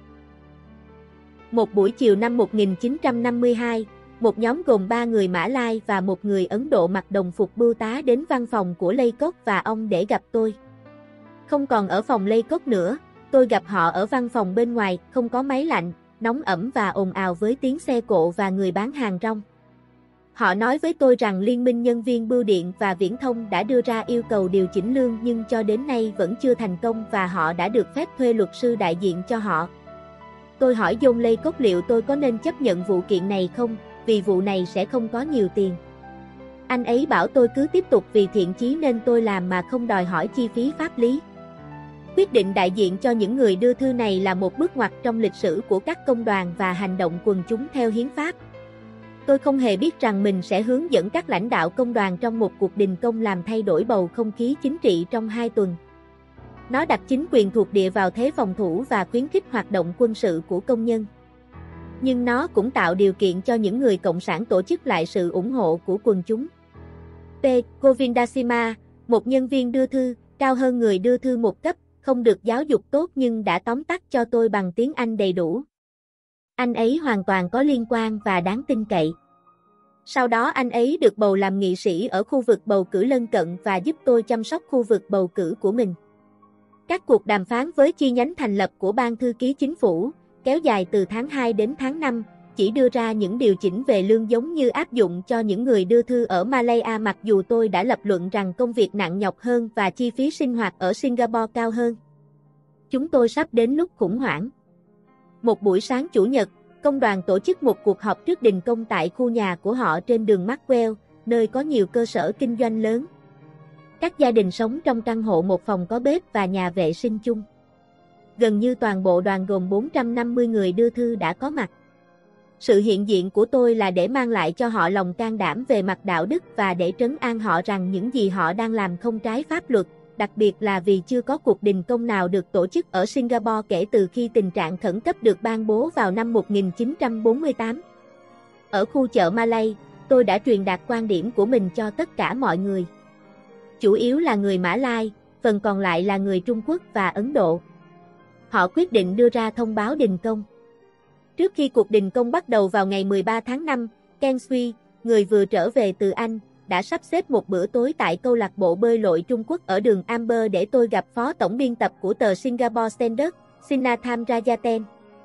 Một buổi chiều năm một nghìn chín trăm năm mươi hai, một nhóm gồm ba người Mã Lai và một người Ấn Độ mặc đồng phục bưu tá đến văn phòng của Laycock và ông để gặp tôi. Không còn ở phòng Laycock nữa, tôi gặp họ ở văn phòng bên ngoài, không có máy lạnh, nóng ẩm và ồn ào với tiếng xe cộ và người bán hàng rong. Họ nói với tôi rằng Liên minh Nhân viên Bưu điện và Viễn thông đã đưa ra yêu cầu điều chỉnh lương nhưng cho đến nay vẫn chưa thành công và họ đã được phép thuê luật sư đại diện cho họ. Tôi hỏi John Laycock liệu tôi có nên chấp nhận vụ kiện này không, vì vụ này sẽ không có nhiều tiền. Anh ấy bảo tôi cứ tiếp tục vì thiện chí nên tôi làm mà không đòi hỏi chi phí pháp lý. Quyết định đại diện cho những người đưa thư này là một bước ngoặt trong lịch sử của các công đoàn và hành động quần chúng theo hiến pháp. Tôi không hề biết rằng mình sẽ hướng dẫn các lãnh đạo công đoàn trong một cuộc đình công làm thay đổi bầu không khí chính trị trong hai tuần. Nó đặt chính quyền thuộc địa vào thế phòng thủ và khuyến khích hoạt động quân sự của công nhân. Nhưng nó cũng tạo điều kiện cho những người cộng sản tổ chức lại sự ủng hộ của quần chúng. P. Govindasima, Một nhân viên đưa thư, cao hơn người đưa thư một cấp, không được giáo dục tốt nhưng đã tóm tắt cho tôi bằng tiếng Anh đầy đủ. Anh ấy hoàn toàn có liên quan và đáng tin cậy. Sau đó anh ấy được bầu làm nghị sĩ ở khu vực bầu cử lân cận và giúp tôi chăm sóc khu vực bầu cử của mình. Các cuộc đàm phán với chi nhánh thành lập của Ban Thư ký Chính phủ, kéo dài từ tháng hai đến tháng năm, chỉ đưa ra những điều chỉnh về lương giống như áp dụng cho những người đưa thư ở Malaya, mặc dù tôi đã lập luận rằng công việc nặng nhọc hơn và chi phí sinh hoạt ở Singapore cao hơn. Chúng tôi sắp đến lúc khủng hoảng. Một buổi sáng Chủ nhật, công đoàn tổ chức một cuộc họp trước đình công tại khu nhà của họ trên đường Maxwell, nơi có nhiều cơ sở kinh doanh lớn. Các gia đình sống trong căn hộ một phòng có bếp và nhà vệ sinh chung. Gần như toàn bộ đoàn gồm bốn trăm năm mươi người đưa thư đã có mặt. Sự hiện diện của tôi là để mang lại cho họ lòng can đảm về mặt đạo đức và để trấn an họ rằng những gì họ đang làm không trái pháp luật, đặc biệt là vì chưa có cuộc đình công nào được tổ chức ở Singapore kể từ khi tình trạng khẩn cấp được ban bố vào năm một nghìn chín trăm bốn mươi tám. Ở khu chợ Malay, tôi đã truyền đạt quan điểm của mình cho tất cả mọi người. Chủ yếu là người Mã Lai, phần còn lại là người Trung Quốc và Ấn Độ. Họ quyết định đưa ra thông báo đình công. Trước khi cuộc đình công bắt đầu vào ngày mười ba tháng năm, Ken Sui, người vừa trở về từ Anh, đã sắp xếp một bữa tối tại câu lạc bộ bơi lội Trung Quốc ở đường Amber để tôi gặp phó tổng biên tập của tờ Singapore Standard, Sinatham Rajaten.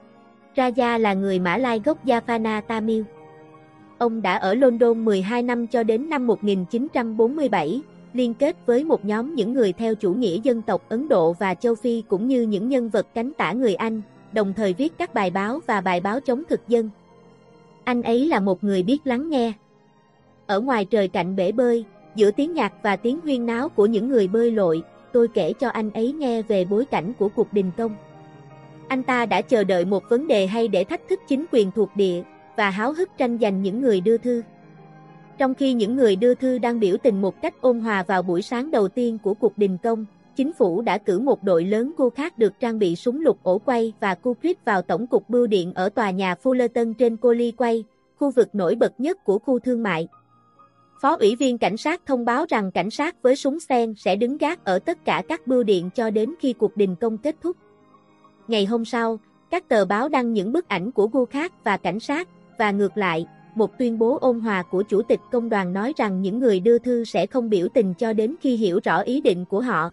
Raja là người Mã Lai gốc Jaffna Tamil. Ông đã ở London mười hai năm cho đến năm một nghìn chín trăm bốn mươi bảy, liên kết với một nhóm những người theo chủ nghĩa dân tộc Ấn Độ và châu Phi cũng như những nhân vật cánh tả người Anh, đồng thời viết các bài báo và bài báo chống thực dân. Anh ấy là một người biết lắng nghe. Ở ngoài trời cạnh bể bơi, giữa tiếng nhạc và tiếng huyên náo của những người bơi lội, tôi kể cho anh ấy nghe về bối cảnh của cuộc đình công. Anh ta đã chờ đợi một vấn đề hay để thách thức chính quyền thuộc địa, và háo hức tranh giành những người đưa thư. Trong khi những người đưa thư đang biểu tình một cách ôn hòa vào buổi sáng đầu tiên của cuộc đình công, chính phủ đã cử một đội lớn cô khác được trang bị súng lục ổ quay và cu clip vào tổng cục bưu điện ở tòa nhà Fullerton trên Coley Quay, khu vực nổi bật nhất của khu thương mại. Phó ủy viên cảnh sát thông báo rằng cảnh sát với súng sen sẽ đứng gác ở tất cả các bưu điện cho đến khi cuộc đình công kết thúc. Ngày hôm sau, các tờ báo đăng những bức ảnh của gu khác và cảnh sát, và ngược lại, một tuyên bố ôn hòa của Chủ tịch Công đoàn nói rằng những người đưa thư sẽ không biểu tình cho đến khi hiểu rõ ý định của họ.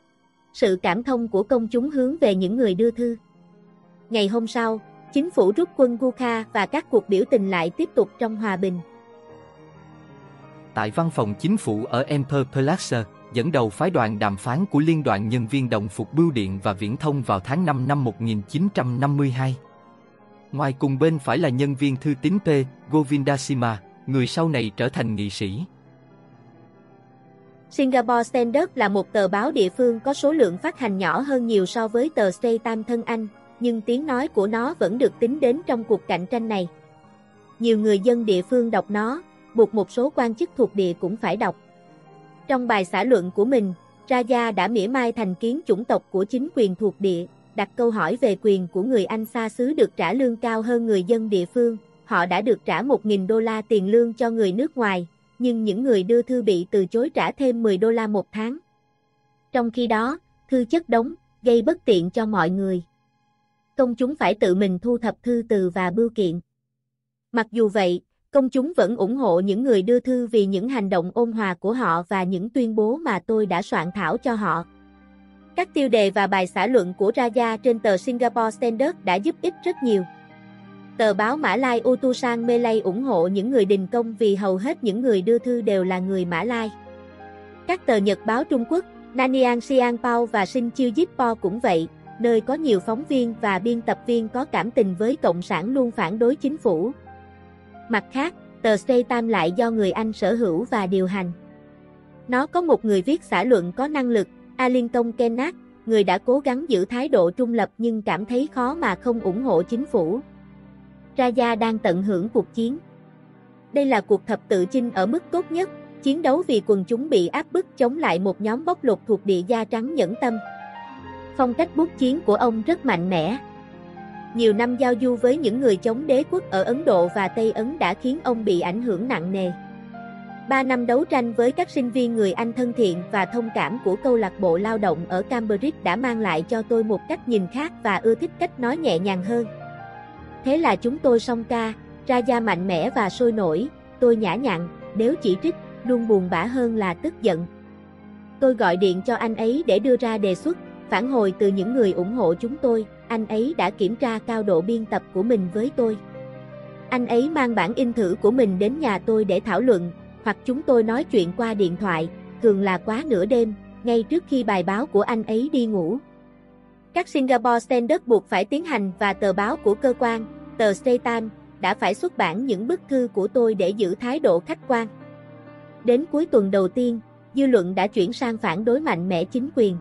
Sự cảm thông của công chúng hướng về những người đưa thư. Ngày hôm sau, chính phủ rút quân Gurkha và các cuộc biểu tình lại tiếp tục trong hòa bình. Tại văn phòng chính phủ ở Emperor Plaza, dẫn đầu phái đoàn đàm phán của Liên đoàn Nhân viên Đồng phục Bưu điện và Viễn thông vào tháng năm năm một nghìn chín trăm năm mươi hai. Ngoài cùng bên phải là nhân viên thư tín P. Govindasima, người sau này trở thành nghị sĩ. Singapore Standard là một tờ báo địa phương có số lượng phát hành nhỏ hơn nhiều so với tờ Straits Times thân Anh, nhưng tiếng nói của nó vẫn được tính đến trong cuộc cạnh tranh này. Nhiều người dân địa phương đọc nó, buộc một số quan chức thuộc địa cũng phải đọc. Trong bài xã luận của mình, Raja đã mỉa mai thành kiến chủng tộc của chính quyền thuộc địa, đặt câu hỏi về quyền của người Anh xa xứ được trả lương cao hơn người dân địa phương. Họ đã được trả một nghìn đô la tiền lương cho người nước ngoài, nhưng những người đưa thư bị từ chối trả thêm mười đô la một tháng. Trong khi đó, thư chất đống, gây bất tiện cho mọi người. Công chúng phải tự mình thu thập thư từ và bưu kiện. Mặc dù vậy, công chúng vẫn ủng hộ những người đưa thư vì những hành động ôn hòa của họ và những tuyên bố mà tôi đã soạn thảo cho họ. Các tiêu đề và bài xã luận của Raja trên tờ Singapore Standard đã giúp ích rất nhiều. Tờ báo Mã Lai Utusan Malay ủng hộ những người đình công vì hầu hết những người đưa thư đều là người Mã Lai. Các tờ nhật báo Trung Quốc, Nanyang Siangpao và Sinchiujitpo cũng vậy, nơi có nhiều phóng viên và biên tập viên có cảm tình với Cộng sản luôn phản đối chính phủ. Mặt khác, tờ Straits Times lại do người Anh sở hữu và điều hành. Nó có một người viết xã luận có năng lực, Arlington Kennard, người đã cố gắng giữ thái độ trung lập nhưng cảm thấy khó mà không ủng hộ chính phủ. Raja đang tận hưởng cuộc chiến. Đây là cuộc thập tự chinh ở mức tốt nhất, chiến đấu vì quần chúng bị áp bức chống lại một nhóm bóc lột thuộc địa da trắng nhẫn tâm. Phong cách bút chiến của ông rất mạnh mẽ. Nhiều năm giao du với những người chống đế quốc ở Ấn Độ và Tây Ấn đã khiến ông bị ảnh hưởng nặng nề. ba năm đấu tranh với các sinh viên người Anh thân thiện và thông cảm của câu lạc bộ lao động ở Cambridge đã mang lại cho tôi một cách nhìn khác và ưa thích cách nói nhẹ nhàng hơn. Thế là chúng tôi song ca, Raja mạnh mẽ và sôi nổi, tôi nhã nhặn, nếu chỉ trích, luôn buồn bã hơn là tức giận. Tôi gọi điện cho anh ấy để đưa ra đề xuất, phản hồi từ những người ủng hộ chúng tôi, anh ấy đã kiểm tra cao độ biên tập của mình với tôi. Anh ấy mang bản in thử của mình đến nhà tôi để thảo luận, hoặc chúng tôi nói chuyện qua điện thoại, thường là quá nửa đêm, ngay trước khi bài báo của anh ấy đi ngủ. Các Singapore Standard buộc phải tiến hành và tờ báo của cơ quan, tờ Straits Times, đã phải xuất bản những bức thư của tôi để giữ thái độ khách quan. Đến cuối tuần đầu tiên, dư luận đã chuyển sang phản đối mạnh mẽ chính quyền.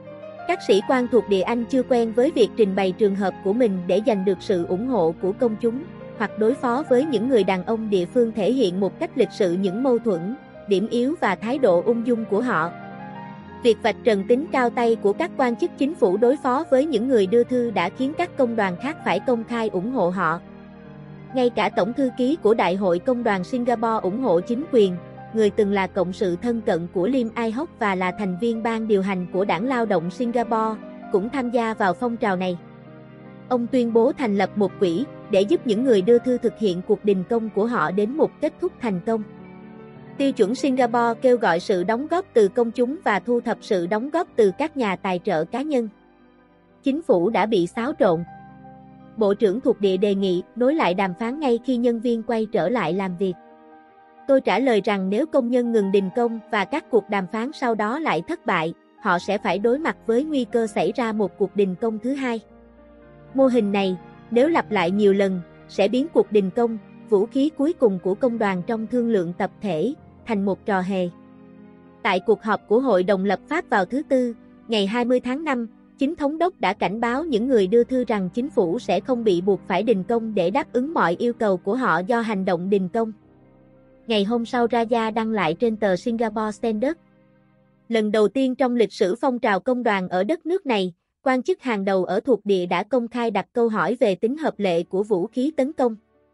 Các sĩ quan thuộc địa Anh chưa quen với việc trình bày trường hợp của mình để giành được sự ủng hộ của công chúng, hoặc đối phó với những người đàn ông địa phương thể hiện một cách lịch sự những mâu thuẫn, điểm yếu và thái độ ung dung của họ. Việc vạch trần tính cao tay của các quan chức chính phủ đối phó với những người đưa thư đã khiến các công đoàn khác phải công khai ủng hộ họ. Ngay cả tổng thư ký của Đại hội Công đoàn Singapore ủng hộ chính quyền, người từng là cộng sự thân cận của Lim Ai Hock và là thành viên ban điều hành của Đảng Lao động Singapore, cũng tham gia vào phong trào này. Ông tuyên bố thành lập một quỹ để giúp những người đưa thư thực hiện cuộc đình công của họ đến một kết thúc thành công. Tiêu chuẩn Singapore kêu gọi sự đóng góp từ công chúng và thu thập sự đóng góp từ các nhà tài trợ cá nhân. Chính phủ đã bị xáo trộn. Bộ trưởng thuộc địa đề nghị nối lại đàm phán ngay khi nhân viên quay trở lại làm việc. Tôi trả lời rằng nếu công nhân ngừng đình công và các cuộc đàm phán sau đó lại thất bại, họ sẽ phải đối mặt với nguy cơ xảy ra một cuộc đình công thứ hai. Mô hình này, nếu lặp lại nhiều lần, sẽ biến cuộc đình công, vũ khí cuối cùng của công đoàn trong thương lượng tập thể, thành một trò hề. Tại cuộc họp của Hội đồng lập pháp vào thứ Tư, ngày hai mươi tháng năm, chính thống đốc đã cảnh báo những người đưa thư rằng chính phủ sẽ không bị buộc phải đình công để đáp ứng mọi yêu cầu của họ do hành động đình công. Ngày hôm sau Raja đăng lại trên tờ Singapore Standard. Lần đầu tiên trong lịch sử phong trào công đoàn ở đất nước này, quan chức hàng đầu ở thuộc địa đã công khai đặt câu hỏi về tính hợp lệ của vũ khí tấn công.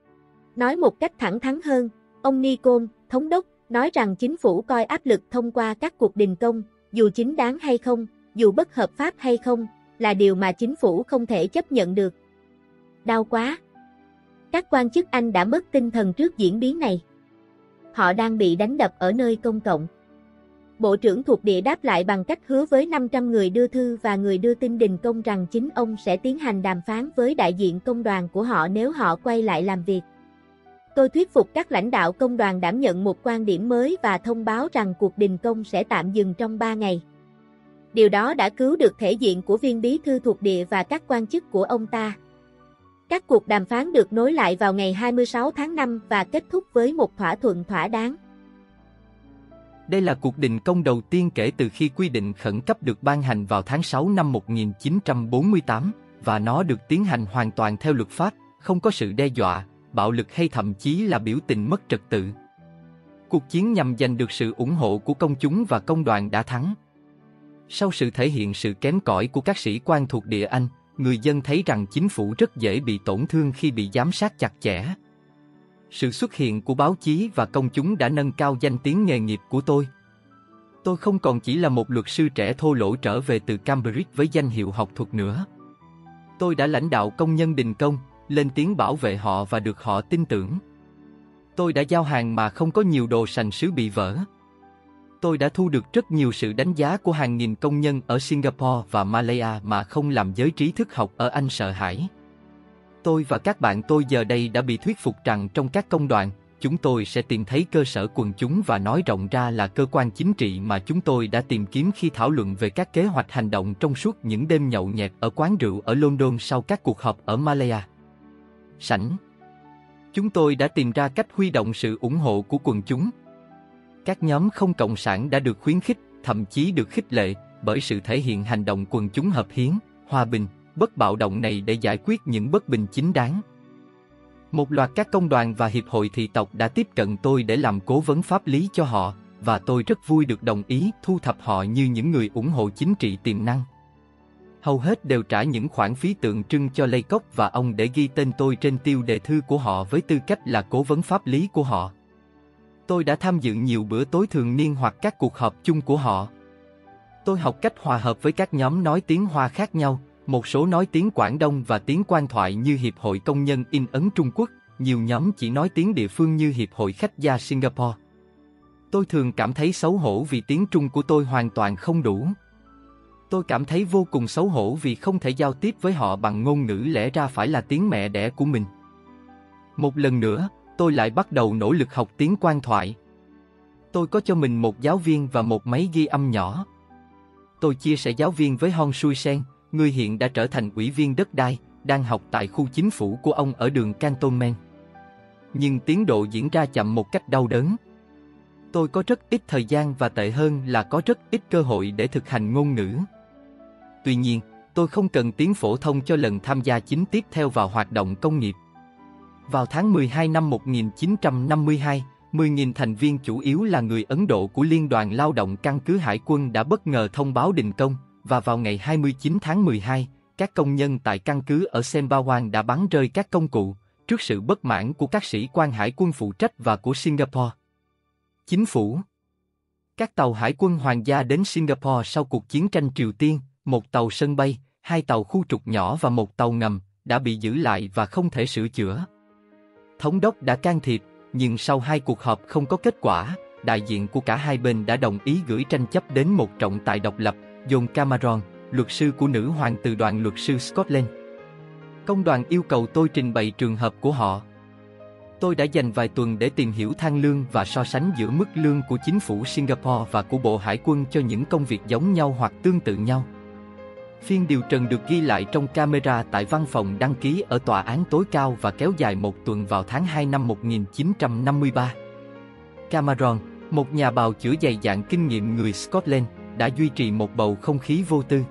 Nói một cách thẳng thắn hơn, ông Nicol, thống đốc, nói rằng chính phủ coi áp lực thông qua các cuộc đình công, dù chính đáng hay không, dù bất hợp pháp hay không, là điều mà chính phủ không thể chấp nhận được. Đau quá! Các quan chức Anh đã mất tinh thần trước diễn biến này. Họ đang bị đánh đập ở nơi công cộng. Bộ trưởng thuộc địa đáp lại bằng cách hứa với năm trăm người đưa thư và người đưa tin đình công rằng chính ông sẽ tiến hành đàm phán với đại diện công đoàn của họ nếu họ quay lại làm việc. Tôi thuyết phục các lãnh đạo công đoàn đảm nhận một quan điểm mới và thông báo rằng cuộc đình công sẽ tạm dừng trong ba ngày. Điều đó đã cứu được thể diện của viên bí thư thuộc địa và các quan chức của ông ta. Các cuộc đàm phán được nối lại vào ngày hai mươi sáu tháng năm và kết thúc với một thỏa thuận thỏa đáng. Đây là cuộc đình công đầu tiên kể từ khi quy định khẩn cấp được ban hành vào tháng sáu năm một nghìn chín trăm bốn mươi tám, và nó được tiến hành hoàn toàn theo luật pháp, không có sự đe dọa, bạo lực hay thậm chí là biểu tình mất trật tự. Cuộc chiến nhằm giành được sự ủng hộ của công chúng và công đoàn đã thắng. Sau sự thể hiện sự kém cỏi của các sĩ quan thuộc địa Anh, người dân thấy rằng chính phủ rất dễ bị tổn thương khi bị giám sát chặt chẽ. Sự xuất hiện của báo chí và công chúng đã nâng cao danh tiếng nghề nghiệp của tôi. Tôi không còn chỉ là một luật sư trẻ thô lỗ trở về từ Cambridge với danh hiệu học thuật nữa. Tôi đã lãnh đạo công nhân đình công, lên tiếng bảo vệ họ và được họ tin tưởng. Tôi đã giao hàng mà không có nhiều đồ sành sứ bị vỡ. Tôi đã thu được rất nhiều sự đánh giá của hàng nghìn công nhân ở Singapore và Malaya mà không làm giới trí thức học ở Anh sợ hãi. Tôi và các bạn tôi giờ đây đã bị thuyết phục rằng trong các công đoàn, chúng tôi sẽ tìm thấy cơ sở quần chúng và nói rộng ra là cơ quan chính trị mà chúng tôi đã tìm kiếm khi thảo luận về các kế hoạch hành động trong suốt những đêm nhậu nhẹt ở quán rượu ở London sau các cuộc họp ở Malaya. Sảnh. Chúng tôi đã tìm ra cách huy động sự ủng hộ của quần chúng. Các nhóm không cộng sản đã được khuyến khích, thậm chí được khích lệ, bởi sự thể hiện hành động quần chúng hợp hiến, hòa bình, bất bạo động này để giải quyết những bất bình chính đáng. Một loạt các công đoàn và hiệp hội thị tộc đã tiếp cận tôi để làm cố vấn pháp lý cho họ, và tôi rất vui được đồng ý thu thập họ như những người ủng hộ chính trị tiềm năng. Hầu hết đều trả những khoản phí tượng trưng cho Laycock và ông để ghi tên tôi trên tiêu đề thư của họ với tư cách là cố vấn pháp lý của họ. Tôi đã tham dự nhiều bữa tối thường niên hoặc các cuộc họp chung của họ. Tôi học cách hòa hợp với các nhóm nói tiếng Hoa khác nhau, một số nói tiếng Quảng Đông và tiếng quan thoại như Hiệp hội Công nhân in ấn Trung Quốc, nhiều nhóm chỉ nói tiếng địa phương như Hiệp hội Khách gia Singapore. Tôi thường cảm thấy xấu hổ vì tiếng Trung của tôi hoàn toàn không đủ. Tôi cảm thấy vô cùng xấu hổ vì không thể giao tiếp với họ bằng ngôn ngữ lẽ ra phải là tiếng mẹ đẻ của mình. Một lần nữa, tôi lại bắt đầu nỗ lực học tiếng quan thoại. Tôi có cho mình một giáo viên và một máy ghi âm nhỏ. Tôi chia sẻ giáo viên với Hon Sui Sen, người hiện đã trở thành ủy viên đất đai, đang học tại khu chính phủ của ông ở đường Cantonment. Nhưng tiến độ diễn ra chậm một cách đau đớn. Tôi có rất ít thời gian và tệ hơn là có rất ít cơ hội để thực hành ngôn ngữ. Tuy nhiên, tôi không cần tiếng phổ thông cho lần tham gia chính tiếp theo vào hoạt động công nghiệp. Vào tháng mười hai năm một nghìn chín trăm năm mươi hai, mười nghìn thành viên chủ yếu là người Ấn Độ của Liên đoàn Lao động căn cứ Hải quân đã bất ngờ thông báo đình công, và vào ngày hai mươi chín tháng mười hai, các công nhân tại căn cứ ở Sembawang đã bắn rơi các công cụ, trước sự bất mãn của các sĩ quan hải quân phụ trách và của Singapore. Chính phủ. Các tàu hải quân hoàng gia đến Singapore sau cuộc chiến tranh Triều Tiên, một tàu sân bay, hai tàu khu trục nhỏ và một tàu ngầm, đã bị giữ lại và không thể sửa chữa. Thống đốc đã can thiệp, nhưng sau hai cuộc họp không có kết quả, đại diện của cả hai bên đã đồng ý gửi tranh chấp đến một trọng tài độc lập, John Cameron, luật sư của nữ hoàng từ đoàn luật sư Scotland. Công đoàn yêu cầu tôi trình bày trường hợp của họ. Tôi đã dành vài tuần để tìm hiểu thang lương và so sánh giữa mức lương của chính phủ Singapore và của Bộ Hải quân cho những công việc giống nhau hoặc tương tự nhau. Phiên điều trần được ghi lại trong camera tại văn phòng đăng ký ở tòa án tối cao và kéo dài một tuần vào tháng hai năm một nghìn chín trăm năm mươi ba. Cameron, một nhà bào chữa dày dạn kinh nghiệm người Scotland, đã duy trì một bầu không khí vô tư.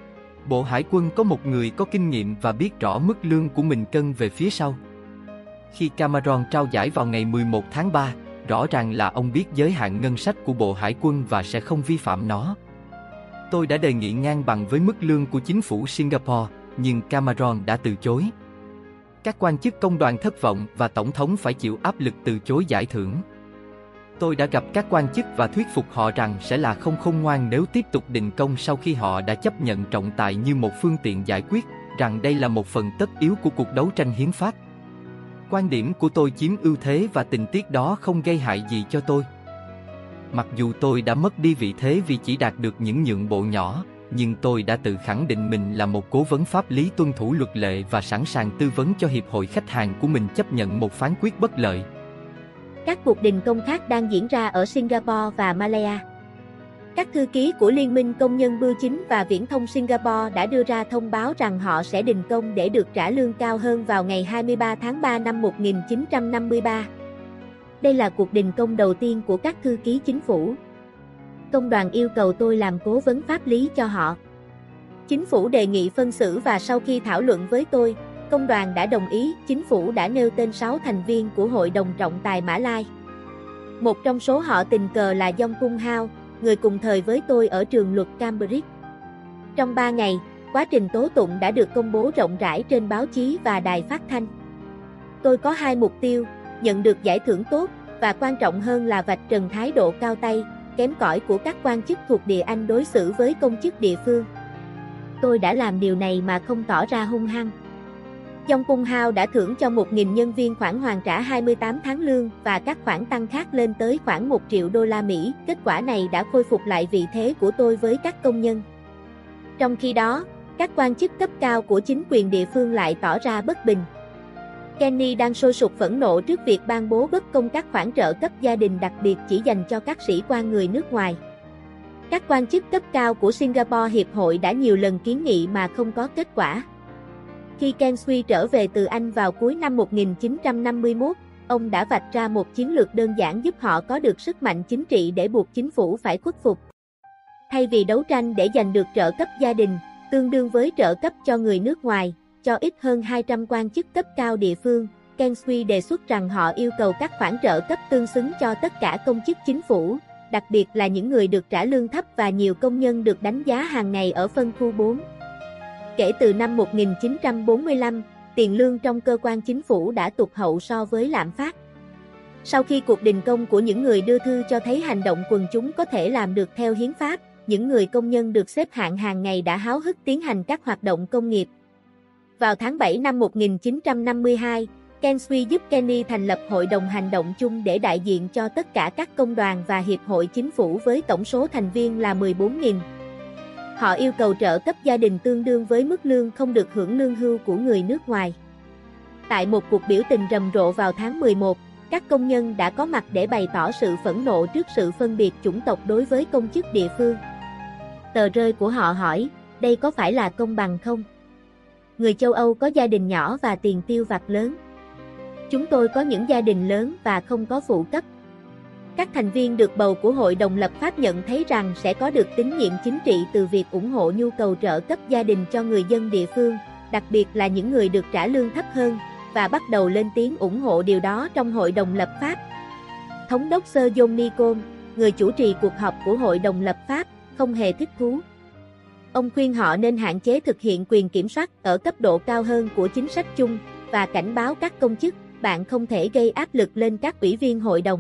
Bộ Hải quân có một người có kinh nghiệm và biết rõ mức lương của mình cân về phía sau. Khi Cameron trao giải vào ngày mười một tháng ba, rõ ràng là ông biết giới hạn ngân sách của Bộ Hải quân và sẽ không vi phạm nó. Tôi đã đề nghị ngang bằng với mức lương của chính phủ Singapore, nhưng Cameron đã từ chối. Các quan chức công đoàn thất vọng và tổng thống phải chịu áp lực từ chối giải thưởng. Tôi đã gặp các quan chức và thuyết phục họ rằng sẽ là không khôn ngoan nếu tiếp tục đình công sau khi họ đã chấp nhận trọng tài như một phương tiện giải quyết, rằng đây là một phần tất yếu của cuộc đấu tranh hiến pháp. Quan điểm của tôi chiếm ưu thế và tình tiết đó không gây hại gì cho tôi. Mặc dù tôi đã mất đi vị thế vì chỉ đạt được những nhượng bộ nhỏ, nhưng tôi đã tự khẳng định mình là một cố vấn pháp lý tuân thủ luật lệ và sẵn sàng tư vấn cho hiệp hội khách hàng của mình chấp nhận một phán quyết bất lợi. Các cuộc đình công khác đang diễn ra ở Singapore và Malaya. Các thư ký của Liên minh Công nhân Bưu chính và Viễn thông Singapore đã đưa ra thông báo rằng họ sẽ đình công để được trả lương cao hơn vào ngày hai mươi ba tháng ba năm một nghìn chín trăm năm mươi ba. Đây là cuộc đình công đầu tiên của các thư ký chính phủ. Công đoàn yêu cầu tôi làm cố vấn pháp lý cho họ. Chính phủ đề nghị phân xử và sau khi thảo luận với tôi, công đoàn đã đồng ý. Chính phủ đã nêu tên sáu thành viên của Hội đồng trọng tài Mã Lai. Một trong số họ tình cờ là Yong Pung Hao, người cùng thời với tôi ở trường luật Cambridge. Trong ba ngày, quá trình tố tụng đã được công bố rộng rãi trên báo chí và đài phát thanh. Tôi có hai mục tiêu: nhận được giải thưởng tốt, và quan trọng hơn là vạch trần thái độ cao tay, kém cỏi của các quan chức thuộc Địa Anh đối xử với công chức địa phương. Tôi đã làm điều này mà không tỏ ra hung hăng. Yong Pung Hao đã thưởng cho một nghìn nhân viên khoản hoàn trả hai mươi tám tháng lương và các khoản tăng khác lên tới khoảng một triệu đô la Mỹ. Kết quả này đã khôi phục lại vị thế của tôi với các công nhân. Trong khi đó, các quan chức cấp cao của chính quyền địa phương lại tỏ ra bất bình. Kenny đang sôi sục phẫn nộ trước việc ban bố bất công các khoản trợ cấp gia đình đặc biệt chỉ dành cho các sĩ quan người nước ngoài. Các quan chức cấp cao của Singapore Hiệp hội đã nhiều lần kiến nghị mà không có kết quả. Khi Keng Sui trở về từ Anh vào cuối năm một nghìn chín trăm năm mươi mốt, ông đã vạch ra một chiến lược đơn giản giúp họ có được sức mạnh chính trị để buộc chính phủ phải khuất phục. Thay vì đấu tranh để giành được trợ cấp gia đình, tương đương với trợ cấp cho người nước ngoài, cho ít hơn hai trăm quan chức cấp cao địa phương, Keng Sui đề xuất rằng họ yêu cầu các khoản trợ cấp tương xứng cho tất cả công chức chính phủ, đặc biệt là những người được trả lương thấp và nhiều công nhân được đánh giá hàng ngày ở phân khu bốn. Kể từ năm một nghìn chín trăm bốn mươi lăm, tiền lương trong cơ quan chính phủ đã tụt hậu so với lạm phát. Sau khi cuộc đình công của những người đưa thư cho thấy hành động quần chúng có thể làm được theo hiến pháp, những người công nhân được xếp hạng hàng ngày đã háo hức tiến hành các hoạt động công nghiệp. Vào tháng bảy năm một nghìn chín trăm năm mươi hai, Ken Sui giúp Kenny thành lập Hội đồng Hành động chung để đại diện cho tất cả các công đoàn và hiệp hội chính phủ với tổng số thành viên là mười bốn nghìn. Họ yêu cầu trợ cấp gia đình tương đương với mức lương không được hưởng lương hưu của người nước ngoài. Tại một cuộc biểu tình rầm rộ vào tháng mười một, các công nhân đã có mặt để bày tỏ sự phẫn nộ trước sự phân biệt chủng tộc đối với công chức địa phương. Tờ rơi của họ hỏi, đây có phải là công bằng không? Người châu Âu có gia đình nhỏ và tiền tiêu vặt lớn. Chúng tôi có những gia đình lớn và không có phụ cấp. Các thành viên được bầu của Hội đồng lập pháp nhận thấy rằng sẽ có được tín nhiệm chính trị từ việc ủng hộ nhu cầu trợ cấp gia đình cho người dân địa phương, đặc biệt là những người được trả lương thấp hơn, và bắt đầu lên tiếng ủng hộ điều đó trong Hội đồng lập pháp. Thống đốc Sir John Nicol, người chủ trì cuộc họp của Hội đồng lập pháp, không hề thích thú. Ông khuyên họ nên hạn chế thực hiện quyền kiểm soát ở cấp độ cao hơn của chính sách chung, và cảnh báo các công chức, bạn không thể gây áp lực lên các ủy viên hội đồng.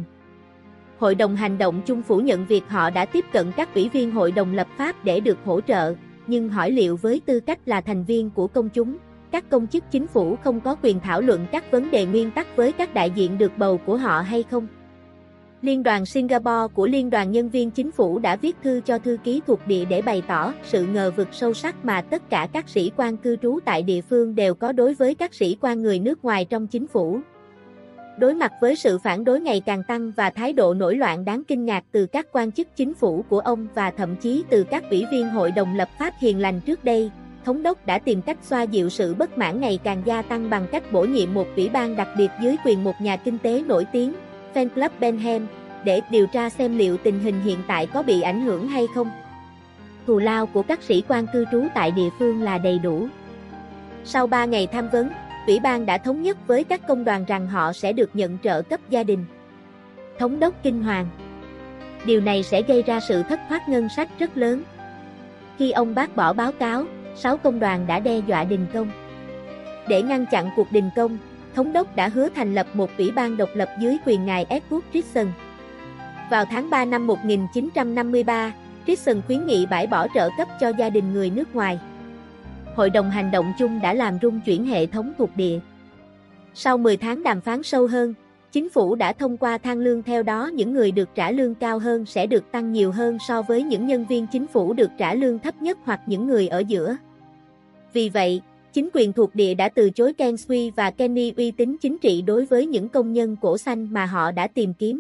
Hội đồng Hành động chung phủ nhận việc họ đã tiếp cận các ủy viên hội đồng lập pháp để được hỗ trợ, nhưng hỏi liệu với tư cách là thành viên của công chúng, các công chức chính phủ không có quyền thảo luận các vấn đề nguyên tắc với các đại diện được bầu của họ hay không? Liên đoàn Singapore của Liên đoàn Nhân viên Chính phủ đã viết thư cho thư ký thuộc địa để bày tỏ sự ngờ vực sâu sắc mà tất cả các sĩ quan cư trú tại địa phương đều có đối với các sĩ quan người nước ngoài trong chính phủ. Đối mặt với sự phản đối ngày càng tăng và thái độ nổi loạn đáng kinh ngạc từ các quan chức chính phủ của ông và thậm chí từ các ủy viên hội đồng lập pháp hiền lành trước đây, thống đốc đã tìm cách xoa dịu sự bất mãn ngày càng gia tăng bằng cách bổ nhiệm một ủy ban đặc biệt dưới quyền một nhà kinh tế nổi tiếng, Franklin Benham, để điều tra xem liệu tình hình hiện tại có bị ảnh hưởng hay không. Thù lao của các sĩ quan cư trú tại địa phương là đầy đủ. Sau ba ngày tham vấn, ủy ban đã thống nhất với các công đoàn rằng họ sẽ được nhận trợ cấp gia đình. Thống đốc kinh hoàng. Điều này sẽ gây ra sự thất thoát ngân sách rất lớn. Khi ông bác bỏ báo cáo, sáu công đoàn đã đe dọa đình công. Để ngăn chặn cuộc đình công, thống đốc đã hứa thành lập một ủy ban độc lập dưới quyền ngài Edward Richardson. Vào tháng ba năm một nghìn chín trăm năm mươi ba, Richardson khuyến nghị bãi bỏ trợ cấp cho gia đình người nước ngoài. Hội đồng Hành động chung đã làm rung chuyển hệ thống thuộc địa. Sau mười tháng đàm phán sâu hơn, chính phủ đã thông qua thang lương, theo đó những người được trả lương cao hơn sẽ được tăng nhiều hơn so với những nhân viên chính phủ được trả lương thấp nhất hoặc những người ở giữa. Vì vậy, chính quyền thuộc địa đã từ chối Ken Sui và Kenny uy tín chính trị đối với những công nhân cổ xanh mà họ đã tìm kiếm.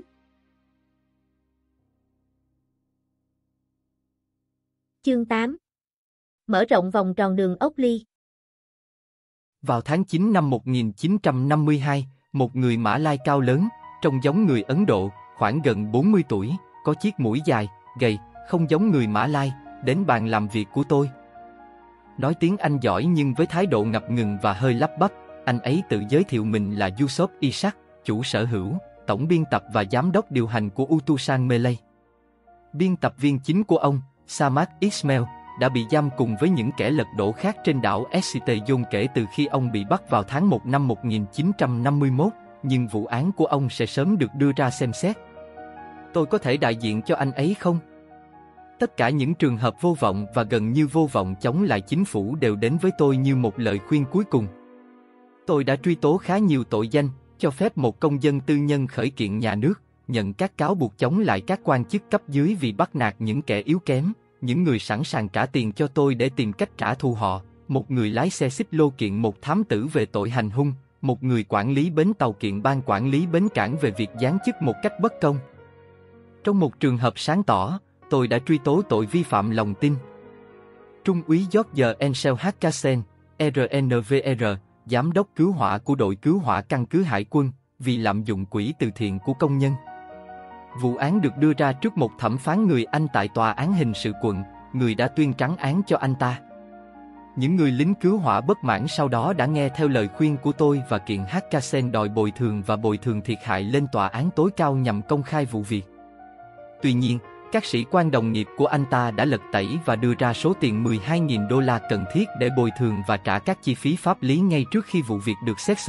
Chương tám. Mở rộng vòng tròn đường Oakley. Vào tháng chín năm một nghìn chín trăm năm mươi hai, một người Mã Lai cao lớn, trông giống người Ấn Độ, khoảng gần bốn mươi tuổi, có chiếc mũi dài, gầy, không giống người Mã Lai, đến bàn làm việc của tôi. Nói tiếng Anh giỏi nhưng với thái độ ngập ngừng và hơi lắp bắp, anh ấy tự giới thiệu mình là Yusuf Ishak, chủ sở hữu, tổng biên tập và giám đốc điều hành của Utusan Malay. Biên tập viên chính của ông, Samad Ismail, đã bị giam cùng với những kẻ lật đổ khác trên đảo Esitezon kể từ khi ông bị bắt vào tháng một năm một nghìn chín trăm năm mươi mốt, nhưng vụ án của ông sẽ sớm được đưa ra xem xét. Tôi có thể đại diện cho anh ấy không? Tất cả những trường hợp vô vọng và gần như vô vọng chống lại chính phủ đều đến với tôi như một lời khuyên cuối cùng. Tôi đã truy tố khá nhiều tội danh, cho phép một công dân tư nhân khởi kiện nhà nước, nhận các cáo buộc chống lại các quan chức cấp dưới vì bắt nạt những kẻ yếu kém, những người sẵn sàng trả tiền cho tôi để tìm cách trả thù họ, một người lái xe xích lô kiện một thám tử về tội hành hung, một người quản lý bến tàu kiện ban quản lý bến cảng về việc giáng chức một cách bất công. Trong một trường hợp sáng tỏ, tôi đã truy tố tội vi phạm lòng tin. Trung úy George Ansel Hakasen, R N V R, giám đốc cứu hỏa của đội cứu hỏa căn cứ hải quân, vì lạm dụng quỹ từ thiện của công nhân. Vụ án được đưa ra trước một thẩm phán người Anh tại tòa án hình sự quận, người đã tuyên trắng án cho anh ta. Những người lính cứu hỏa bất mãn sau đó đã nghe theo lời khuyên của tôi và kiện Hakasen đòi bồi thường và bồi thường thiệt hại lên tòa án tối cao nhằm công khai vụ việc. Tuy nhiên, các sĩ quan đồng nghiệp của anh ta đã lật tẩy và đưa ra số tiền mười hai nghìn đô la cần thiết để bồi thường và trả các chi phí pháp lý ngay trước khi vụ việc được xét xử,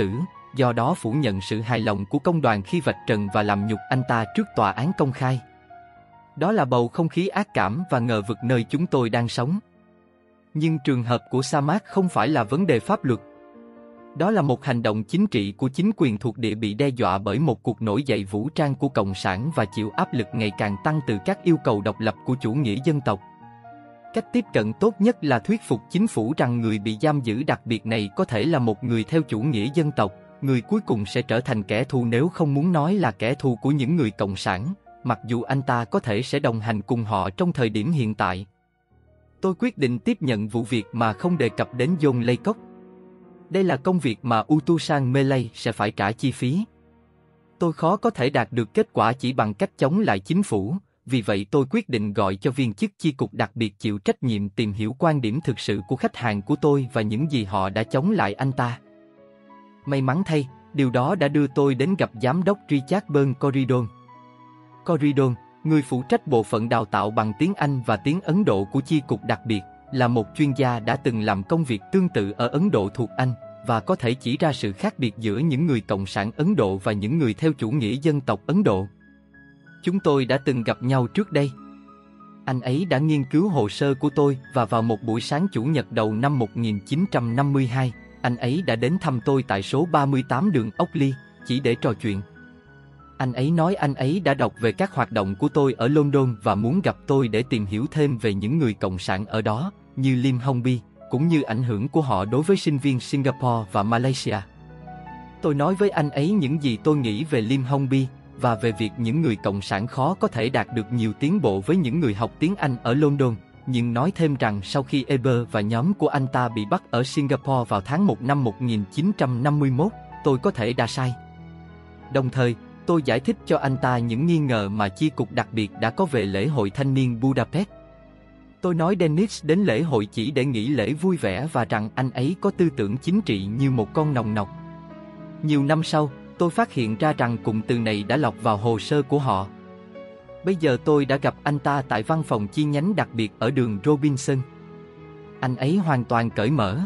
do đó phủ nhận sự hài lòng của công đoàn khi vạch trần và làm nhục anh ta trước tòa án công khai. Đó là bầu không khí ác cảm và ngờ vực nơi chúng tôi đang sống. Nhưng trường hợp của Samat không phải là vấn đề pháp luật. Đó là một hành động chính trị của chính quyền thuộc địa bị đe dọa bởi một cuộc nổi dậy vũ trang của Cộng sản và chịu áp lực ngày càng tăng từ các yêu cầu độc lập của chủ nghĩa dân tộc. Cách tiếp cận tốt nhất là thuyết phục chính phủ rằng người bị giam giữ đặc biệt này có thể là một người theo chủ nghĩa dân tộc, người cuối cùng sẽ trở thành kẻ thù nếu không muốn nói là kẻ thù của những người cộng sản, mặc dù anh ta có thể sẽ đồng hành cùng họ trong thời điểm hiện tại. Tôi quyết định tiếp nhận vụ việc mà không đề cập đến John Laycock. Đây là công việc mà Utusan Malay sẽ phải trả chi phí. Tôi khó có thể đạt được kết quả chỉ bằng cách chống lại chính phủ, vì vậy tôi quyết định gọi cho viên chức chi cục đặc biệt chịu trách nhiệm tìm hiểu quan điểm thực sự của khách hàng của tôi và những gì họ đã chống lại anh ta. May mắn thay, điều đó đã đưa tôi đến gặp giám đốc Richard Bern Corridon. Corridon, người phụ trách bộ phận đào tạo bằng tiếng Anh và tiếng Ấn Độ của chi cục đặc biệt, là một chuyên gia đã từng làm công việc tương tự ở Ấn Độ thuộc Anh, và có thể chỉ ra sự khác biệt giữa những người cộng sản Ấn Độ và những người theo chủ nghĩa dân tộc Ấn Độ. Chúng tôi đã từng gặp nhau trước đây. Anh ấy đã nghiên cứu hồ sơ của tôi và vào một buổi sáng chủ nhật đầu năm một nghìn chín trăm năm mươi hai, anh ấy đã đến thăm tôi tại số ba mươi tám đường Oakley, chỉ để trò chuyện. Anh ấy nói anh ấy đã đọc về các hoạt động của tôi ở London và muốn gặp tôi để tìm hiểu thêm về những người cộng sản ở đó, như Lim Hong Bi, cũng như ảnh hưởng của họ đối với sinh viên Singapore và Malaysia. Tôi nói với anh ấy những gì tôi nghĩ về Lim Hong Bi và về việc những người cộng sản khó có thể đạt được nhiều tiến bộ với những người học tiếng Anh ở London, nhưng nói thêm rằng sau khi Eber và nhóm của anh ta bị bắt ở Singapore vào tháng một năm một nghìn chín trăm năm mươi mốt, tôi có thể đã sai. Đồng thời, tôi giải thích cho anh ta những nghi ngờ mà chi cục đặc biệt đã có về lễ hội thanh niên Budapest. Tôi nói Dennis đến lễ hội chỉ để nghỉ lễ vui vẻ và rằng anh ấy có tư tưởng chính trị như một con nòng nọc. Nhiều năm sau, tôi phát hiện ra rằng cụm từ này đã lọt vào hồ sơ của họ. Bây giờ tôi đã gặp anh ta tại văn phòng chi nhánh đặc biệt ở đường Robinson. Anh ấy hoàn toàn cởi mở.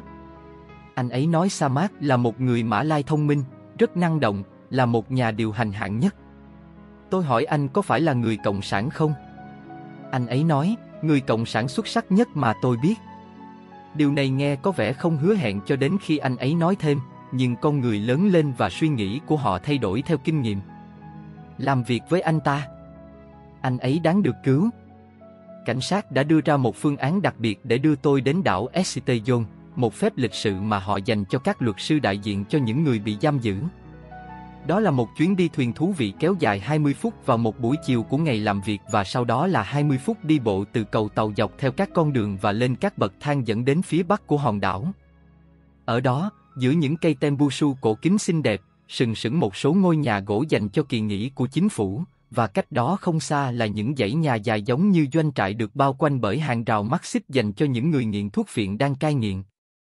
Anh ấy nói Samat là một người Mã Lai thông minh, rất năng động, là một nhà điều hành hạng nhất. Tôi hỏi anh có phải là người cộng sản không? Anh ấy nói, người cộng sản xuất sắc nhất mà tôi biết. Điều này nghe có vẻ không hứa hẹn cho đến khi anh ấy nói thêm, nhưng con người lớn lên và suy nghĩ của họ thay đổi theo kinh nghiệm. Làm việc với anh ta, anh ấy đáng được cứu. Cảnh sát đã đưa ra một phương án đặc biệt để đưa tôi đến đảo Estejon, một phép lịch sự mà họ dành cho các luật sư đại diện cho những người bị giam giữ. Đó là một chuyến đi thuyền thú vị kéo dài hai mươi phút vào một buổi chiều của ngày làm việc và sau đó là hai mươi phút đi bộ từ cầu tàu dọc theo các con đường và lên các bậc thang dẫn đến phía bắc của hòn đảo. Ở đó, giữa những cây tembusu cổ kính xinh đẹp, sừng sững một số ngôi nhà gỗ dành cho kỳ nghỉ của chính phủ, và cách đó không xa là những dãy nhà dài giống như doanh trại được bao quanh bởi hàng rào mắt xích dành cho những người nghiện thuốc phiện đang cai nghiện.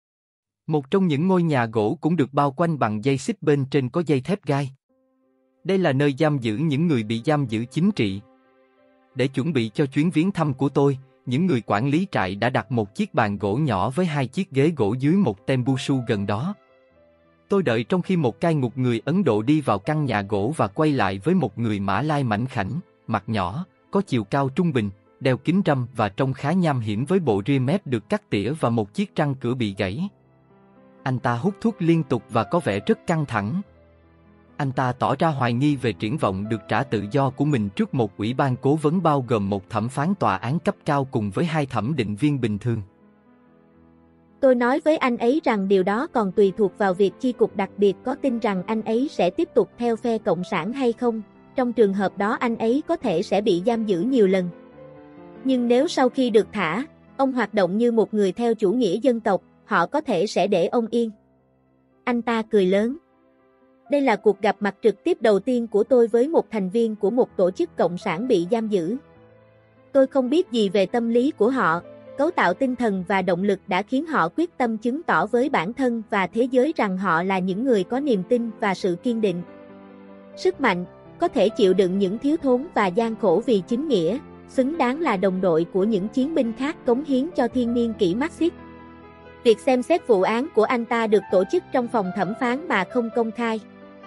Một trong những ngôi nhà gỗ cũng được bao quanh bằng dây xích bên trên có dây thép gai. Đây là nơi giam giữ những người bị giam giữ chính trị. Để chuẩn bị cho chuyến viếng thăm của tôi, những người quản lý trại đã đặt một chiếc bàn gỗ nhỏ với hai chiếc ghế gỗ dưới một tembusu gần đó. Tôi đợi trong khi một cai ngục người Ấn Độ đi vào căn nhà gỗ và quay lại với một người Mã Lai mảnh khảnh, mặt nhỏ, có chiều cao trung bình, đeo kính râm và trông khá nham hiểm với bộ ria mép được cắt tỉa và một chiếc răng cửa bị gãy. Anh ta hút thuốc liên tục và có vẻ rất căng thẳng. Anh ta tỏ ra hoài nghi về triển vọng được trả tự do của mình trước một ủy ban cố vấn bao gồm một thẩm phán tòa án cấp cao cùng với hai thẩm định viên bình thường. Tôi nói với anh ấy rằng điều đó còn tùy thuộc vào việc chi cục đặc biệt có tin rằng anh ấy sẽ tiếp tục theo phe Cộng sản hay không, trong trường hợp đó anh ấy có thể sẽ bị giam giữ nhiều lần. Nhưng nếu sau khi được thả, ông hoạt động như một người theo chủ nghĩa dân tộc, họ có thể sẽ để ông yên. Anh ta cười lớn. Đây là cuộc gặp mặt trực tiếp đầu tiên của tôi với một thành viên của một tổ chức cộng sản bị giam giữ. Tôi không biết gì về tâm lý của họ, cấu tạo tinh thần và động lực đã khiến họ quyết tâm chứng tỏ với bản thân và thế giới rằng họ là những người có niềm tin và sự kiên định. Sức mạnh, có thể chịu đựng những thiếu thốn và gian khổ vì chính nghĩa, xứng đáng là đồng đội của những chiến binh khác cống hiến cho thiên niên kỷ Marxist. Việc xem xét vụ án của anh ta được tổ chức trong phòng thẩm phán mà không công khai.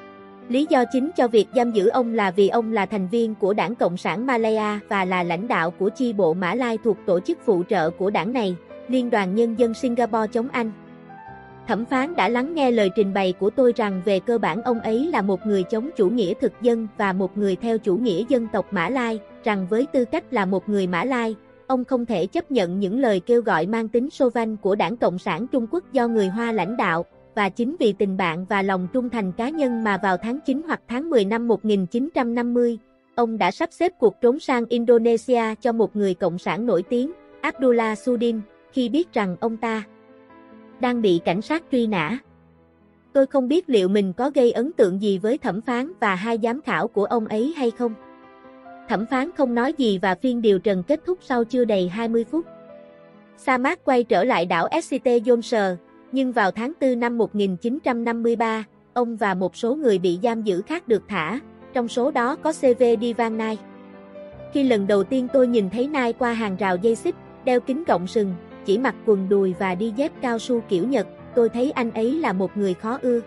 Lý do chính cho việc giam giữ ông là vì ông là thành viên của Đảng Cộng sản Malaya và là lãnh đạo của chi bộ Mã Lai thuộc tổ chức phụ trợ của đảng này, Liên đoàn Nhân dân Singapore chống Anh. Thẩm phán đã lắng nghe lời trình bày của tôi rằng về cơ bản ông ấy là một người chống chủ nghĩa thực dân và một người theo chủ nghĩa dân tộc Mã Lai, rằng với tư cách là một người Mã Lai, ông không thể chấp nhận những lời kêu gọi mang tính xô vanh của Đảng Cộng sản Trung Quốc do người Hoa lãnh đạo, và chính vì tình bạn và lòng trung thành cá nhân mà vào tháng chín hoặc tháng mười năm một nghìn chín trăm năm mươi, ông đã sắp xếp cuộc trốn sang Indonesia cho một người cộng sản nổi tiếng, Abdullah Sudin, khi biết rằng ông ta đang bị cảnh sát truy nã. Tôi không biết liệu mình có gây ấn tượng gì với thẩm phán và hai giám khảo của ông ấy hay không. Thẩm phán không nói gì và phiên điều trần kết thúc sau chưa đầy hai mươi phút. Samat quay trở lại đảo ét tê Johnson, nhưng vào tháng tư năm một nghìn chín trăm năm mươi ba, ông và một số người bị giam giữ khác được thả, trong số đó có xê vê Divan Nai. Khi lần đầu tiên tôi nhìn thấy Nai qua hàng rào dây xích, đeo kính gọng sừng, chỉ mặc quần đùi và đi dép cao su kiểu Nhật, tôi thấy anh ấy là một người khó ưa.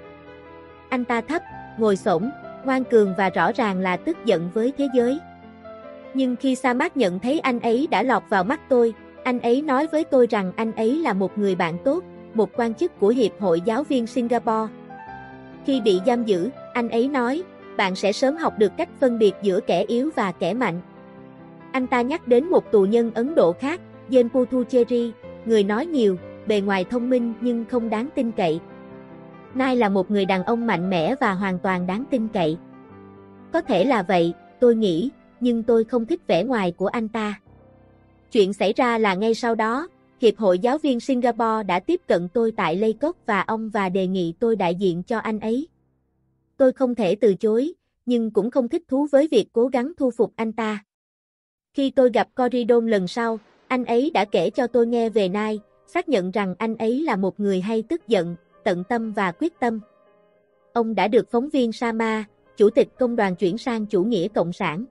Anh ta thấp, ngồi xổm, ngoan cường và rõ ràng là tức giận với thế giới. Nhưng khi Samat nhận thấy anh ấy đã lọt vào mắt tôi, anh ấy nói với tôi rằng anh ấy là một người bạn tốt, một quan chức của Hiệp hội Giáo viên Singapore. Khi bị giam giữ, anh ấy nói, bạn sẽ sớm học được cách phân biệt giữa kẻ yếu và kẻ mạnh. Anh ta nhắc đến một tù nhân Ấn Độ khác, Jen Puthucheary, người nói nhiều, bề ngoài thông minh nhưng không đáng tin cậy. Nai là một người đàn ông mạnh mẽ và hoàn toàn đáng tin cậy. Có thể là vậy, tôi nghĩ, nhưng tôi không thích vẻ ngoài của anh ta. Chuyện xảy ra là ngay sau đó, Hiệp hội Giáo viên Singapore đã tiếp cận tôi tại Leicester và ông và đề nghị tôi đại diện cho anh ấy. Tôi không thể từ chối, nhưng cũng không thích thú với việc cố gắng thu phục anh ta. Khi tôi gặp Corridon lần sau, anh ấy đã kể cho tôi nghe về Nai, xác nhận rằng anh ấy là một người hay tức giận, tận tâm và quyết tâm. Ông đã được phóng viên Sama, chủ tịch công đoàn chuyển sang chủ nghĩa cộng sản.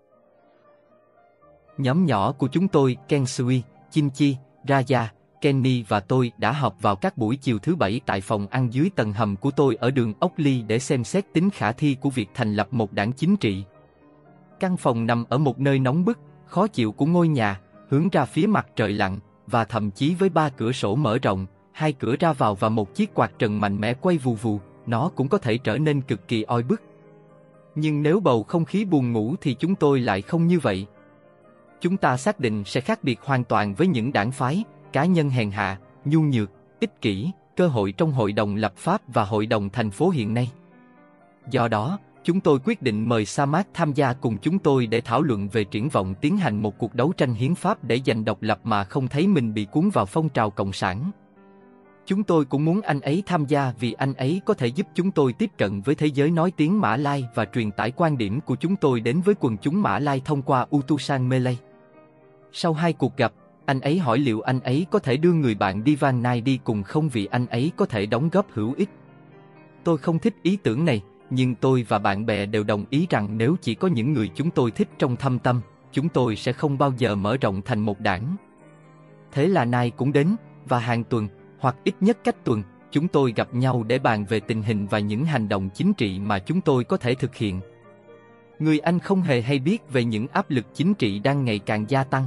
Nhóm nhỏ của chúng tôi, Kensui, Chimchi, Raja, Kenny và tôi đã họp vào các buổi chiều thứ bảy tại phòng ăn dưới tầng hầm của tôi ở đường Oakley để xem xét tính khả thi của việc thành lập một đảng chính trị. Căn phòng nằm ở một nơi nóng bức, khó chịu của ngôi nhà, hướng ra phía mặt trời lặn, và thậm chí với ba cửa sổ mở rộng, hai cửa ra vào và một chiếc quạt trần mạnh mẽ quay vù vù, nó cũng có thể trở nên cực kỳ oi bức. Nhưng nếu bầu không khí buồn ngủ thì chúng tôi lại không như vậy. Chúng ta xác định sẽ khác biệt hoàn toàn với những đảng phái, cá nhân hèn hạ, nhu nhược, ích kỷ, cơ hội trong hội đồng lập pháp và hội đồng thành phố hiện nay. Do đó, chúng tôi quyết định mời Samat tham gia cùng chúng tôi để thảo luận về triển vọng tiến hành một cuộc đấu tranh hiến pháp để giành độc lập mà không thấy mình bị cuốn vào phong trào cộng sản. Chúng tôi cũng muốn anh ấy tham gia vì anh ấy có thể giúp chúng tôi tiếp cận với thế giới nói tiếng Mã Lai và truyền tải quan điểm của chúng tôi đến với quần chúng Mã Lai thông qua Utusan Malay. Sau hai cuộc gặp, anh ấy hỏi liệu anh ấy có thể đưa người bạn Divan Nai đi cùng không vì anh ấy có thể đóng góp hữu ích. Tôi không thích ý tưởng này, nhưng tôi và bạn bè đều đồng ý rằng nếu chỉ có những người chúng tôi thích trong thâm tâm, chúng tôi sẽ không bao giờ mở rộng thành một đảng. Thế là Nai cũng đến, và hàng tuần, hoặc ít nhất cách tuần, chúng tôi gặp nhau để bàn về tình hình và những hành động chính trị mà chúng tôi có thể thực hiện. Người Anh không hề hay biết về những áp lực chính trị đang ngày càng gia tăng.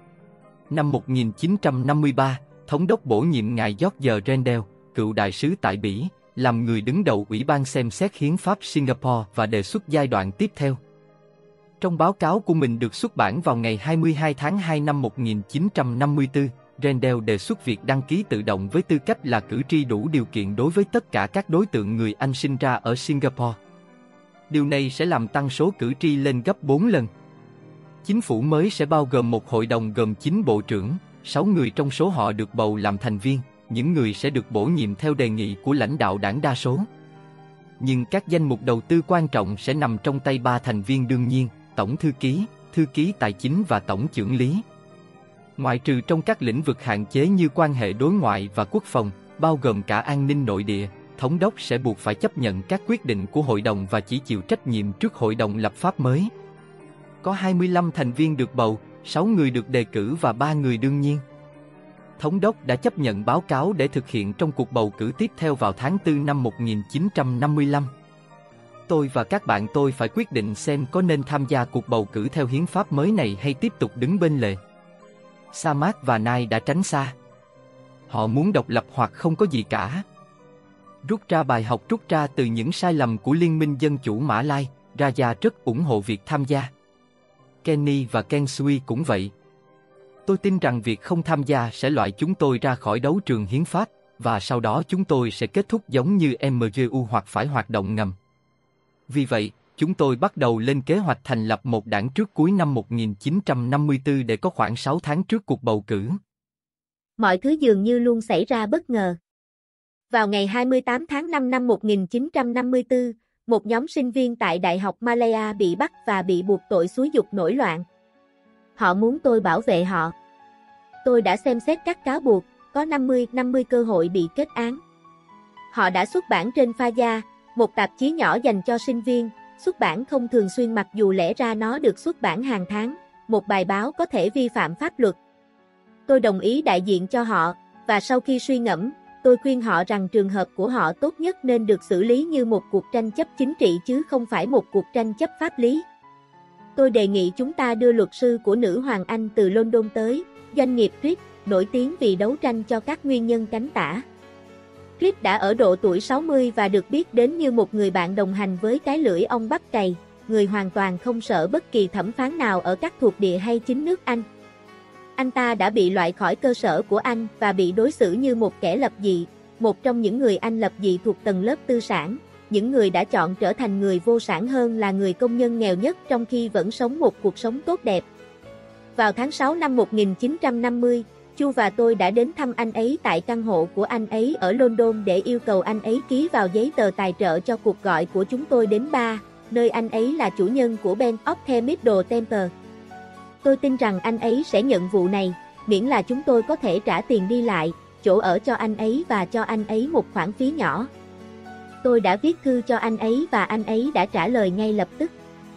Năm một nghìn chín trăm năm mươi ba, Thống đốc bổ nhiệm ngài George Rendell, cựu đại sứ tại Bỉ, làm người đứng đầu Ủy ban xem xét hiến pháp Singapore và đề xuất giai đoạn tiếp theo. Trong báo cáo của mình được xuất bản vào ngày hai mươi hai tháng hai năm một nghìn chín trăm năm mươi tư, Rendell đề xuất việc đăng ký tự động với tư cách là cử tri đủ điều kiện đối với tất cả các đối tượng người Anh sinh ra ở Singapore. Điều này sẽ làm tăng số cử tri lên gấp bốn lần. Chính phủ mới sẽ bao gồm một hội đồng gồm chín bộ trưởng, sáu người trong số họ được bầu làm thành viên, những người sẽ được bổ nhiệm theo đề nghị của lãnh đạo đảng đa số. Nhưng các danh mục đầu tư quan trọng sẽ nằm trong tay ba thành viên đương nhiên, tổng thư ký, thư ký tài chính và tổng chưởng lý. Ngoại trừ trong các lĩnh vực hạn chế như quan hệ đối ngoại và quốc phòng, bao gồm cả an ninh nội địa, thống đốc sẽ buộc phải chấp nhận các quyết định của hội đồng và chỉ chịu trách nhiệm trước hội đồng lập pháp mới. Có hai mươi lăm thành viên được bầu, sáu người được đề cử và ba người đương nhiên. thống đốc đã chấp nhận báo cáo để thực hiện trong cuộc bầu cử tiếp theo vào tháng tư năm một nghìn chín trăm năm mươi lăm. Tôi và các bạn tôi phải quyết định xem có nên tham gia cuộc bầu cử theo hiến pháp mới này hay tiếp tục đứng bên lề. Samat và Nai đã tránh xa. Họ muốn độc lập hoặc không có gì cả. Rút ra bài học rút ra từ những sai lầm của Liên minh Dân chủ Mã Lai, Raja rất ủng hộ việc tham gia. Kenny và Kensui cũng vậy. Tôi tin rằng việc không tham gia sẽ loại chúng tôi ra khỏi đấu trường hiến pháp, và sau đó chúng tôi sẽ kết thúc giống như em giê u hoặc phải hoạt động ngầm. Vì vậy, chúng tôi bắt đầu lên kế hoạch thành lập một đảng trước cuối năm một nghìn chín trăm năm mươi tư để có khoảng sáu tháng trước cuộc bầu cử. Mọi thứ dường như luôn xảy ra bất ngờ. Vào ngày hai mươi tám tháng năm năm một nghìn chín trăm năm mươi tư, một nhóm sinh viên tại Đại học Malaya bị bắt và bị buộc tội xúi giục nổi loạn. Họ muốn tôi bảo vệ họ. Tôi đã xem xét các cáo buộc, có năm mươi năm mươi cơ hội bị kết án. Họ đã xuất bản trên Faya, một tạp chí nhỏ dành cho sinh viên, xuất bản không thường xuyên mặc dù lẽ ra nó được xuất bản hàng tháng, một bài báo có thể vi phạm pháp luật. Tôi đồng ý đại diện cho họ, và sau khi suy ngẫm, tôi khuyên họ rằng trường hợp của họ tốt nhất nên được xử lý như một cuộc tranh chấp chính trị chứ không phải một cuộc tranh chấp pháp lý. Tôi đề nghị chúng ta đưa luật sư của nữ hoàng Anh từ London tới, doanh nghiệp Reed, nổi tiếng vì đấu tranh cho các nguyên nhân cánh tả. Reed đã ở độ tuổi sáu mươi và được biết đến như một người bạn đồng hành với cái lưỡi ong bắt cày, người hoàn toàn không sợ bất kỳ thẩm phán nào ở các thuộc địa hay chính nước Anh. Anh ta đã bị loại khỏi cơ sở của Anh và bị đối xử như một kẻ lập dị, một trong những người Anh lập dị thuộc tầng lớp tư sản, những người đã chọn trở thành người vô sản hơn là người công nhân nghèo nhất trong khi vẫn sống một cuộc sống tốt đẹp. Vào tháng sáu năm một nghìn chín trăm năm mươi, Chu và tôi đã đến thăm anh ấy tại căn hộ của anh ấy ở London để yêu cầu anh ấy ký vào giấy tờ tài trợ cho cuộc gọi của chúng tôi đến bar, nơi anh ấy là chủ nhân của Bank of the Middle Temple. Tôi tin rằng anh ấy sẽ nhận vụ này, miễn là chúng tôi có thể trả tiền đi lại, chỗ ở cho anh ấy và cho anh ấy một khoản phí nhỏ. Tôi đã viết thư cho anh ấy và anh ấy đã trả lời ngay lập tức.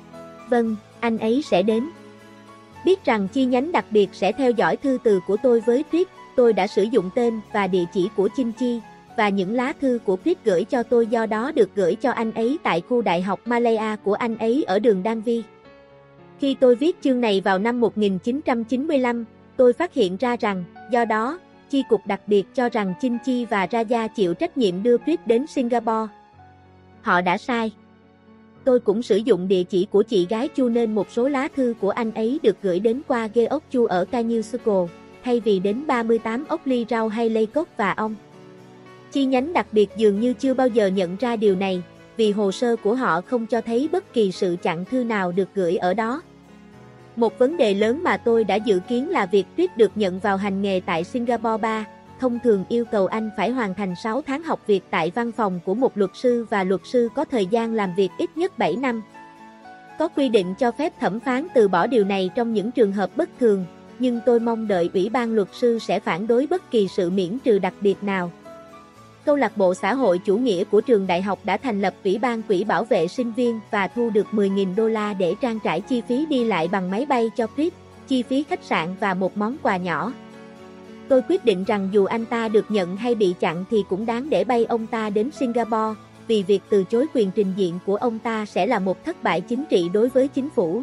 Vâng, anh ấy sẽ đến. Biết rằng chi nhánh đặc biệt sẽ theo dõi thư từ của tôi với Reed, tôi đã sử dụng tên và địa chỉ của Chin Chi, và những lá thư của Reed gửi cho tôi do đó được gửi cho anh ấy tại khu đại học Malaya của anh ấy ở đường Danville. Khi tôi viết chương này vào năm một nghìn chín trăm chín mươi lăm, tôi phát hiện ra rằng, do đó, chi cục đặc biệt cho rằng Chin Chi và Raja chịu trách nhiệm đưa Reed đến Singapore. Họ đã sai. Tôi cũng sử dụng địa chỉ của chị gái Chu nên một số lá thư của anh ấy được gửi đến qua ghê ốc Chu ở Canyon Circle, thay vì đến ba mươi tám ốc ly rau hay lây cốt và ong. Chi nhánh đặc biệt dường như chưa bao giờ nhận ra điều này, vì hồ sơ của họ không cho thấy bất kỳ sự chặn thư nào được gửi ở đó. Một vấn đề lớn mà tôi đã dự kiến là việc Reed được nhận vào hành nghề tại Singapore ba, thông thường yêu cầu anh phải hoàn thành sáu tháng học việc tại văn phòng của một luật sư và luật sư có thời gian làm việc ít nhất bảy năm. Có quy định cho phép thẩm phán từ bỏ điều này trong những trường hợp bất thường, nhưng tôi mong đợi Ủy ban luật sư sẽ phản đối bất kỳ sự miễn trừ đặc biệt nào. Câu lạc bộ xã hội chủ nghĩa của trường đại học đã thành lập Ủy ban quỹ bảo vệ sinh viên và thu được mười nghìn đô la để trang trải chi phí đi lại bằng máy bay cho Reed, chi phí khách sạn và một món quà nhỏ. Tôi quyết định rằng dù anh ta được nhận hay bị chặn thì cũng đáng để bay ông ta đến Singapore, vì việc từ chối quyền trình diện của ông ta sẽ là một thất bại chính trị đối với chính phủ.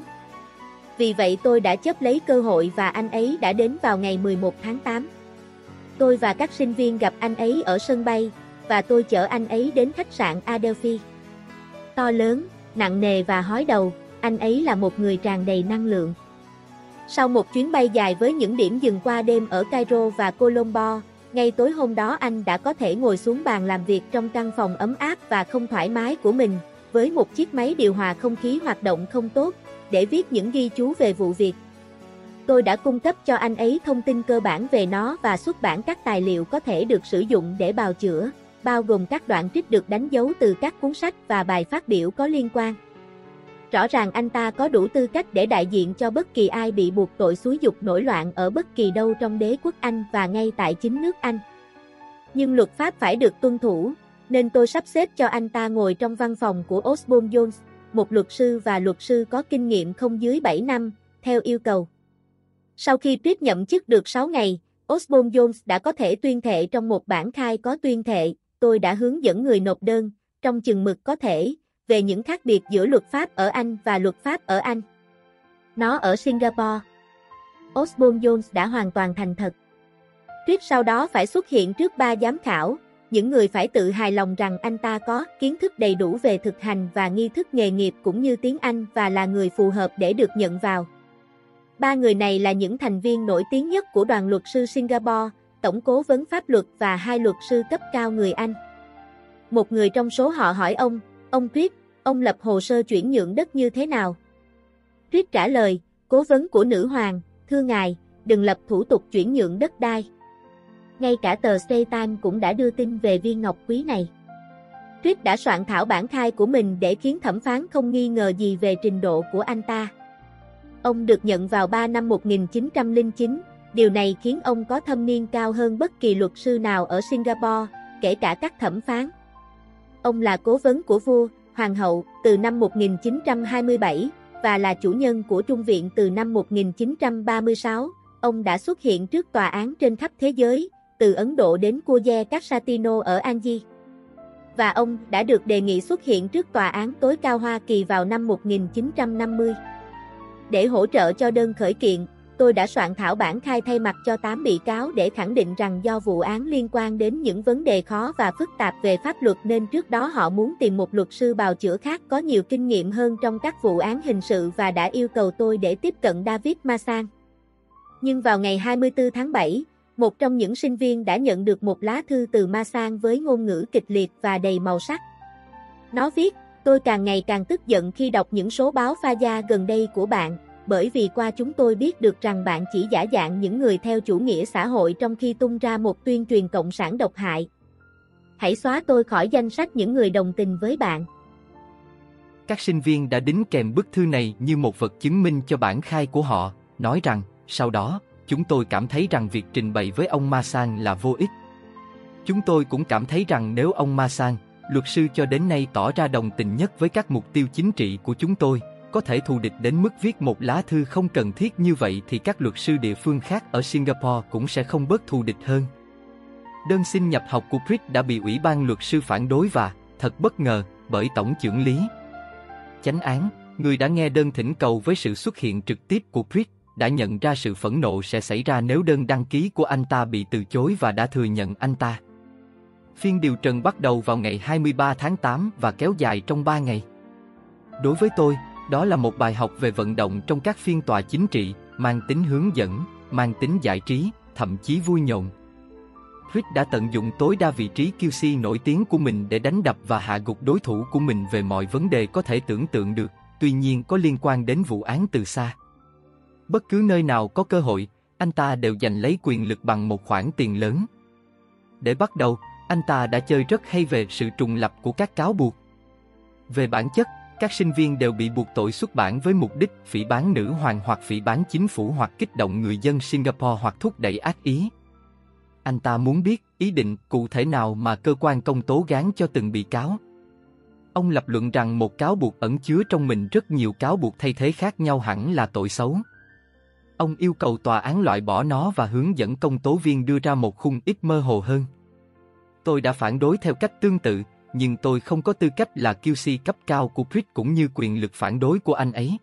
Vì vậy tôi đã chấp lấy cơ hội và anh ấy đã đến vào ngày mười một tháng tám. Tôi và các sinh viên gặp anh ấy ở sân bay, và tôi chở anh ấy đến khách sạn Adelphi. To lớn, nặng nề và hói đầu, anh ấy là một người tràn đầy năng lượng. Sau một chuyến bay dài với những điểm dừng qua đêm ở Cairo và Colombo, ngay tối hôm đó anh đã có thể ngồi xuống bàn làm việc trong căn phòng ấm áp và không thoải mái của mình, với một chiếc máy điều hòa không khí hoạt động không tốt, để viết những ghi chú về vụ việc. Tôi đã cung cấp cho anh ấy thông tin cơ bản về nó và xuất bản các tài liệu có thể được sử dụng để bào chữa, bao gồm các đoạn trích được đánh dấu từ các cuốn sách và bài phát biểu có liên quan. Rõ ràng anh ta có đủ tư cách để đại diện cho bất kỳ ai bị buộc tội xúi giục nổi loạn ở bất kỳ đâu trong đế quốc Anh và ngay tại chính nước Anh. Nhưng luật pháp phải được tuân thủ, nên tôi sắp xếp cho anh ta ngồi trong văn phòng của Osborne Jones, một luật sư và luật sư có kinh nghiệm không dưới bảy năm, theo yêu cầu. Sau khi Reed nhậm chức được sáu ngày, Osborne Jones đã có thể tuyên thệ trong một bản khai có tuyên thệ, tôi đã hướng dẫn người nộp đơn, trong chừng mực có thể, về những khác biệt giữa luật pháp ở Anh và luật pháp ở Anh. Nó ở Singapore. Osborne Jones đã hoàn toàn thành thật. Triết sau đó phải xuất hiện trước ba giám khảo, những người phải tự hài lòng rằng anh ta có kiến thức đầy đủ về thực hành và nghi thức nghề nghiệp cũng như tiếng Anh và là người phù hợp để được nhận vào. Ba người này là những thành viên nổi tiếng nhất của đoàn luật sư Singapore, tổng cố vấn pháp luật và hai luật sư cấp cao người Anh. Một người trong số họ hỏi ông, ông Triết, ông lập hồ sơ chuyển nhượng đất như thế nào? Triết trả lời, cố vấn của nữ hoàng, thưa ngài, đừng lập thủ tục chuyển nhượng đất đai. Ngay cả tờ Stay Times cũng đã đưa tin về viên ngọc quý này. Triết đã soạn thảo bản khai của mình để khiến thẩm phán không nghi ngờ gì về trình độ của anh ta. Ông được nhận vào ba năm một nghìn chín trăm lẻ chín, điều này khiến ông có thâm niên cao hơn bất kỳ luật sư nào ở Singapore, kể cả các thẩm phán. Ông là cố vấn của vua, hoàng hậu, từ năm một nghìn chín trăm hai mươi bảy, và là chủ nhân của Trung viện từ năm một nghìn chín trăm ba mươi sáu. Ông đã xuất hiện trước tòa án trên khắp thế giới, từ Ấn Độ đến Cuoze Casatino ở Anji. Và ông đã được đề nghị xuất hiện trước tòa án tối cao Hoa Kỳ vào năm một nghìn chín trăm năm mươi. Để hỗ trợ cho đơn khởi kiện, tôi đã soạn thảo bản khai thay mặt cho tám bị cáo để khẳng định rằng do vụ án liên quan đến những vấn đề khó và phức tạp về pháp luật nên trước đó họ muốn tìm một luật sư bào chữa khác có nhiều kinh nghiệm hơn trong các vụ án hình sự và đã yêu cầu tôi để tiếp cận David Masan. Nhưng vào ngày hai mươi tư tháng bảy, một trong những sinh viên đã nhận được một lá thư từ Masan với ngôn ngữ kịch liệt và đầy màu sắc. Nó viết, tôi càng ngày càng tức giận khi đọc những số báo pha gia gần đây của bạn, bởi vì qua chúng tôi biết được rằng bạn chỉ giả dạng những người theo chủ nghĩa xã hội trong khi tung ra một tuyên truyền cộng sản độc hại. Hãy xóa tôi khỏi danh sách những người đồng tình với bạn. Các sinh viên đã đính kèm bức thư này như một vật chứng minh cho bản khai của họ, nói rằng, sau đó, chúng tôi cảm thấy rằng việc trình bày với ông Masan là vô ích. Chúng tôi cũng cảm thấy rằng nếu ông Masan, luật sư cho đến nay tỏ ra đồng tình nhất với các mục tiêu chính trị của chúng tôi, có thể thù địch đến mức viết một lá thư không cần thiết như vậy thì các luật sư địa phương khác ở Singapore cũng sẽ không bớt thù địch hơn. Đơn xin nhập học của Pritt đã bị Ủy ban luật sư phản đối và, thật bất ngờ, bởi Tổng chưởng lý Chánh án, người đã nghe đơn thỉnh cầu với sự xuất hiện trực tiếp của Pritt, đã nhận ra sự phẫn nộ sẽ xảy ra nếu đơn đăng ký của anh ta bị từ chối và đã thừa nhận anh ta. Phiên điều trần bắt đầu vào ngày hai mươi ba tháng tám và kéo dài trong ba ngày. Đối với tôi, đó là một bài học về vận động trong các phiên tòa chính trị, mang tính hướng dẫn, mang tính giải trí, thậm chí vui nhộn. Pritt đã tận dụng tối đa vị trí quy xê nổi tiếng của mình để đánh đập và hạ gục đối thủ của mình về mọi vấn đề có thể tưởng tượng được, tuy nhiên có liên quan đến vụ án từ xa. Bất cứ nơi nào có cơ hội, anh ta đều giành lấy quyền lực bằng một khoản tiền lớn. Để bắt đầu, anh ta đã chơi rất hay về sự trùng lập của các cáo buộc. Về bản chất, các sinh viên đều bị buộc tội xuất bản với mục đích phỉ báng nữ hoàng hoặc phỉ báng chính phủ hoặc kích động người dân Singapore hoặc thúc đẩy ác ý. Anh ta muốn biết ý định cụ thể nào mà cơ quan công tố gán cho từng bị cáo. Ông lập luận rằng một cáo buộc ẩn chứa trong mình rất nhiều cáo buộc thay thế khác nhau hẳn là tội xấu. Ông yêu cầu tòa án loại bỏ nó và hướng dẫn công tố viên đưa ra một khung ít mơ hồ hơn. Tôi đã phản đối theo cách tương tự, nhưng tôi không có tư cách là quy xê cấp cao của Pritt cũng như quyền lực phản đối của anh ấy.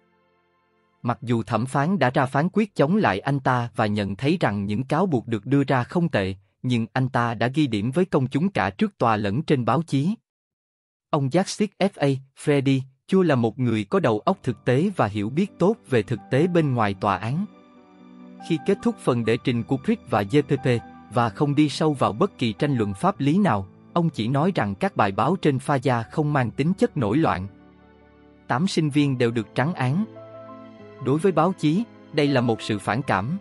Mặc dù thẩm phán đã ra phán quyết chống lại anh ta và nhận thấy rằng những cáo buộc được đưa ra không tệ, nhưng anh ta đã ghi điểm với công chúng cả trước tòa lẫn trên báo chí. Ông Justice ép a. Freddy Chua là một người có đầu óc thực tế và hiểu biết tốt về thực tế bên ngoài tòa án. Khi kết thúc phần đệ trình của Pritt và giê pê pê, và không đi sâu vào bất kỳ tranh luận pháp lý nào, ông chỉ nói rằng các bài báo trên pha gia không mang tính chất nổi loạn. Tám sinh viên đều được trắng án. Đối với báo chí, đây là một sự phản cảm.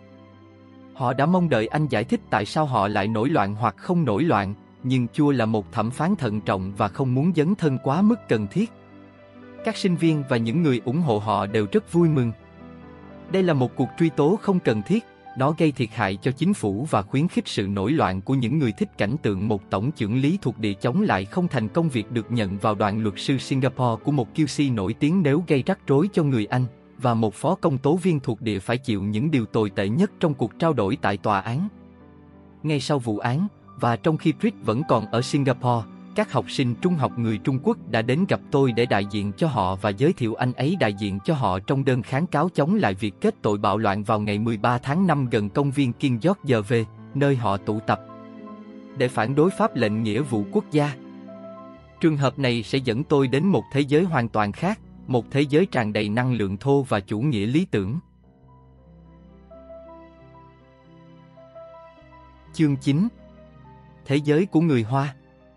Họ đã mong đợi anh giải thích tại sao họ lại nổi loạn hoặc không nổi loạn, nhưng Chua là một thẩm phán thận trọng và không muốn dấn thân quá mức cần thiết. Các sinh viên và những người ủng hộ họ đều rất vui mừng. Đây là một cuộc truy tố không cần thiết, nó gây thiệt hại cho chính phủ và khuyến khích sự nổi loạn của những người thích cảnh tượng một tổng chưởng lý thuộc địa chống lại không thành công việc được nhận vào đoàn luật sư Singapore của một quy xê nổi tiếng nếu gây rắc rối cho người Anh, và một phó công tố viên thuộc địa phải chịu những điều tồi tệ nhất trong cuộc trao đổi tại tòa án. Ngay sau vụ án, và trong khi Britt vẫn còn ở Singapore, các học sinh trung học người Trung Quốc đã đến gặp tôi để đại diện cho họ và giới thiệu anh ấy đại diện cho họ trong đơn kháng cáo chống lại việc kết tội bạo loạn vào ngày mười ba tháng năm gần công viên King George, nơi họ tụ tập để phản đối pháp lệnh nghĩa vụ quốc gia. Trường hợp này sẽ dẫn tôi đến một thế giới hoàn toàn khác, một thế giới tràn đầy năng lượng thô và chủ nghĩa lý tưởng. Chương chín. Thế giới của người Hoa.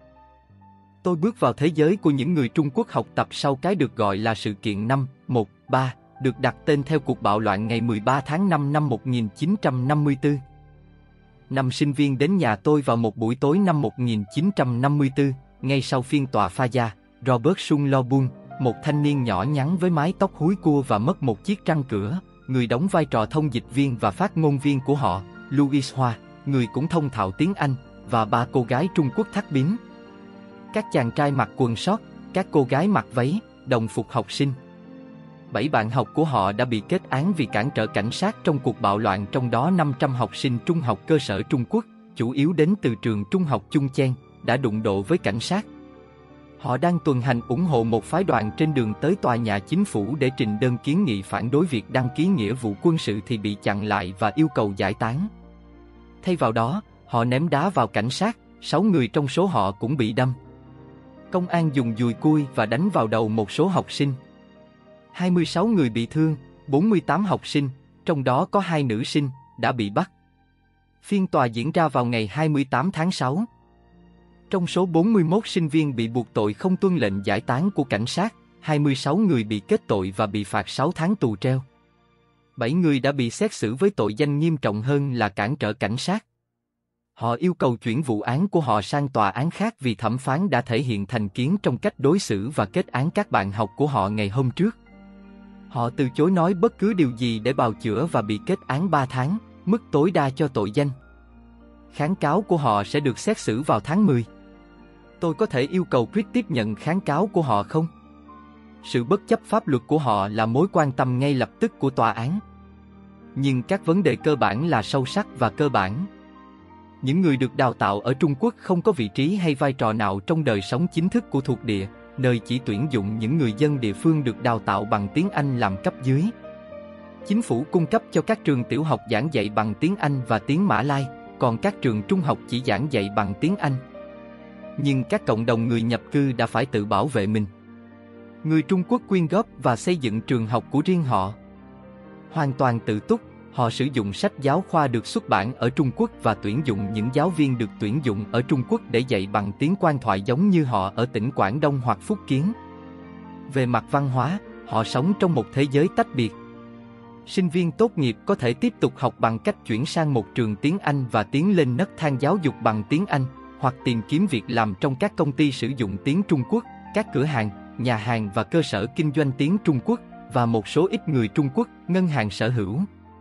Tôi bước vào thế giới của những người Trung Quốc học tập sau cái được gọi là sự kiện năm một ba, được đặt tên theo cuộc bạo loạn ngày mười ba tháng năm năm một nghìn chín trăm năm mươi tư. Năm sinh viên đến nhà tôi vào một buổi tối năm một nghìn chín trăm năm mươi tư, ngay sau phiên tòa Faya, Robert Sun Lo Bun, một thanh niên nhỏ nhắn với mái tóc húi cua và mất một chiếc răng cửa, người đóng vai trò thông dịch viên và phát ngôn viên của họ, Louis Hoa, người cũng thông thạo tiếng Anh, và ba cô gái Trung Quốc thắt bím. Các chàng trai mặc quần sót, các cô gái mặc váy, đồng phục học sinh. Bảy bạn học của họ đã bị kết án vì cản trở cảnh sát trong cuộc bạo loạn, trong đó năm trăm học sinh trung học cơ sở Trung Quốc, chủ yếu đến từ trường trung học Chung Chen, đã đụng độ với cảnh sát. Họ đang tuần hành ủng hộ một phái đoàn trên đường tới tòa nhà chính phủ để trình đơn kiến nghị phản đối việc đăng ký nghĩa vụ quân sự thì bị chặn lại và yêu cầu giải tán. Thay vào đó, họ ném đá vào cảnh sát, sáu người trong số họ cũng bị đâm. Công an dùng dùi cui và đánh vào đầu một số học sinh. hai mươi sáu người bị thương, bốn mươi tám học sinh, trong đó có hai nữ sinh, đã bị bắt. Phiên tòa diễn ra vào ngày hai mươi tám tháng sáu. Trong số bốn mươi mốt sinh viên bị buộc tội không tuân lệnh giải tán của cảnh sát, hai mươi sáu người bị kết tội và bị phạt sáu tháng tù treo. bảy người đã bị xét xử với tội danh nghiêm trọng hơn là cản trở cảnh sát. Họ yêu cầu chuyển vụ án của họ sang tòa án khác vì thẩm phán đã thể hiện thành kiến trong cách đối xử và kết án các bạn học của họ ngày hôm trước. Họ từ chối nói bất cứ điều gì để bào chữa và bị kết án ba tháng, mức tối đa cho tội danh. Kháng cáo của họ sẽ được xét xử vào tháng mười. Tôi có thể yêu cầu Britt tiếp nhận kháng cáo của họ không? Sự bất chấp pháp luật của họ là mối quan tâm ngay lập tức của tòa án. Nhưng các vấn đề cơ bản là sâu sắc và cơ bản. Những người được đào tạo ở Trung Quốc không có vị trí hay vai trò nào trong đời sống chính thức của thuộc địa, nơi chỉ tuyển dụng những người dân địa phương được đào tạo bằng tiếng Anh làm cấp dưới. Chính phủ cung cấp cho các trường tiểu học giảng dạy bằng tiếng Anh và tiếng Mã Lai, còn các trường trung học chỉ giảng dạy bằng tiếng Anh. Nhưng các cộng đồng người nhập cư đã phải tự bảo vệ mình. Người Trung Quốc quyên góp và xây dựng trường học của riêng họ. Hoàn toàn tự túc, họ sử dụng sách giáo khoa được xuất bản ở Trung Quốc và tuyển dụng những giáo viên được tuyển dụng ở Trung Quốc để dạy bằng tiếng quan thoại giống như họ ở tỉnh Quảng Đông hoặc Phúc Kiến. Về mặt văn hóa, họ sống trong một thế giới tách biệt. Sinh viên tốt nghiệp có thể tiếp tục học bằng cách chuyển sang một trường tiếng Anh và tiến lên nấc thang giáo dục bằng tiếng Anh, hoặc tìm kiếm việc làm trong các công ty sử dụng tiếng Trung Quốc, các cửa hàng, nhà hàng và cơ sở kinh doanh tiếng Trung Quốc, và một số ít người Trung Quốc, ngân hàng sở hữu.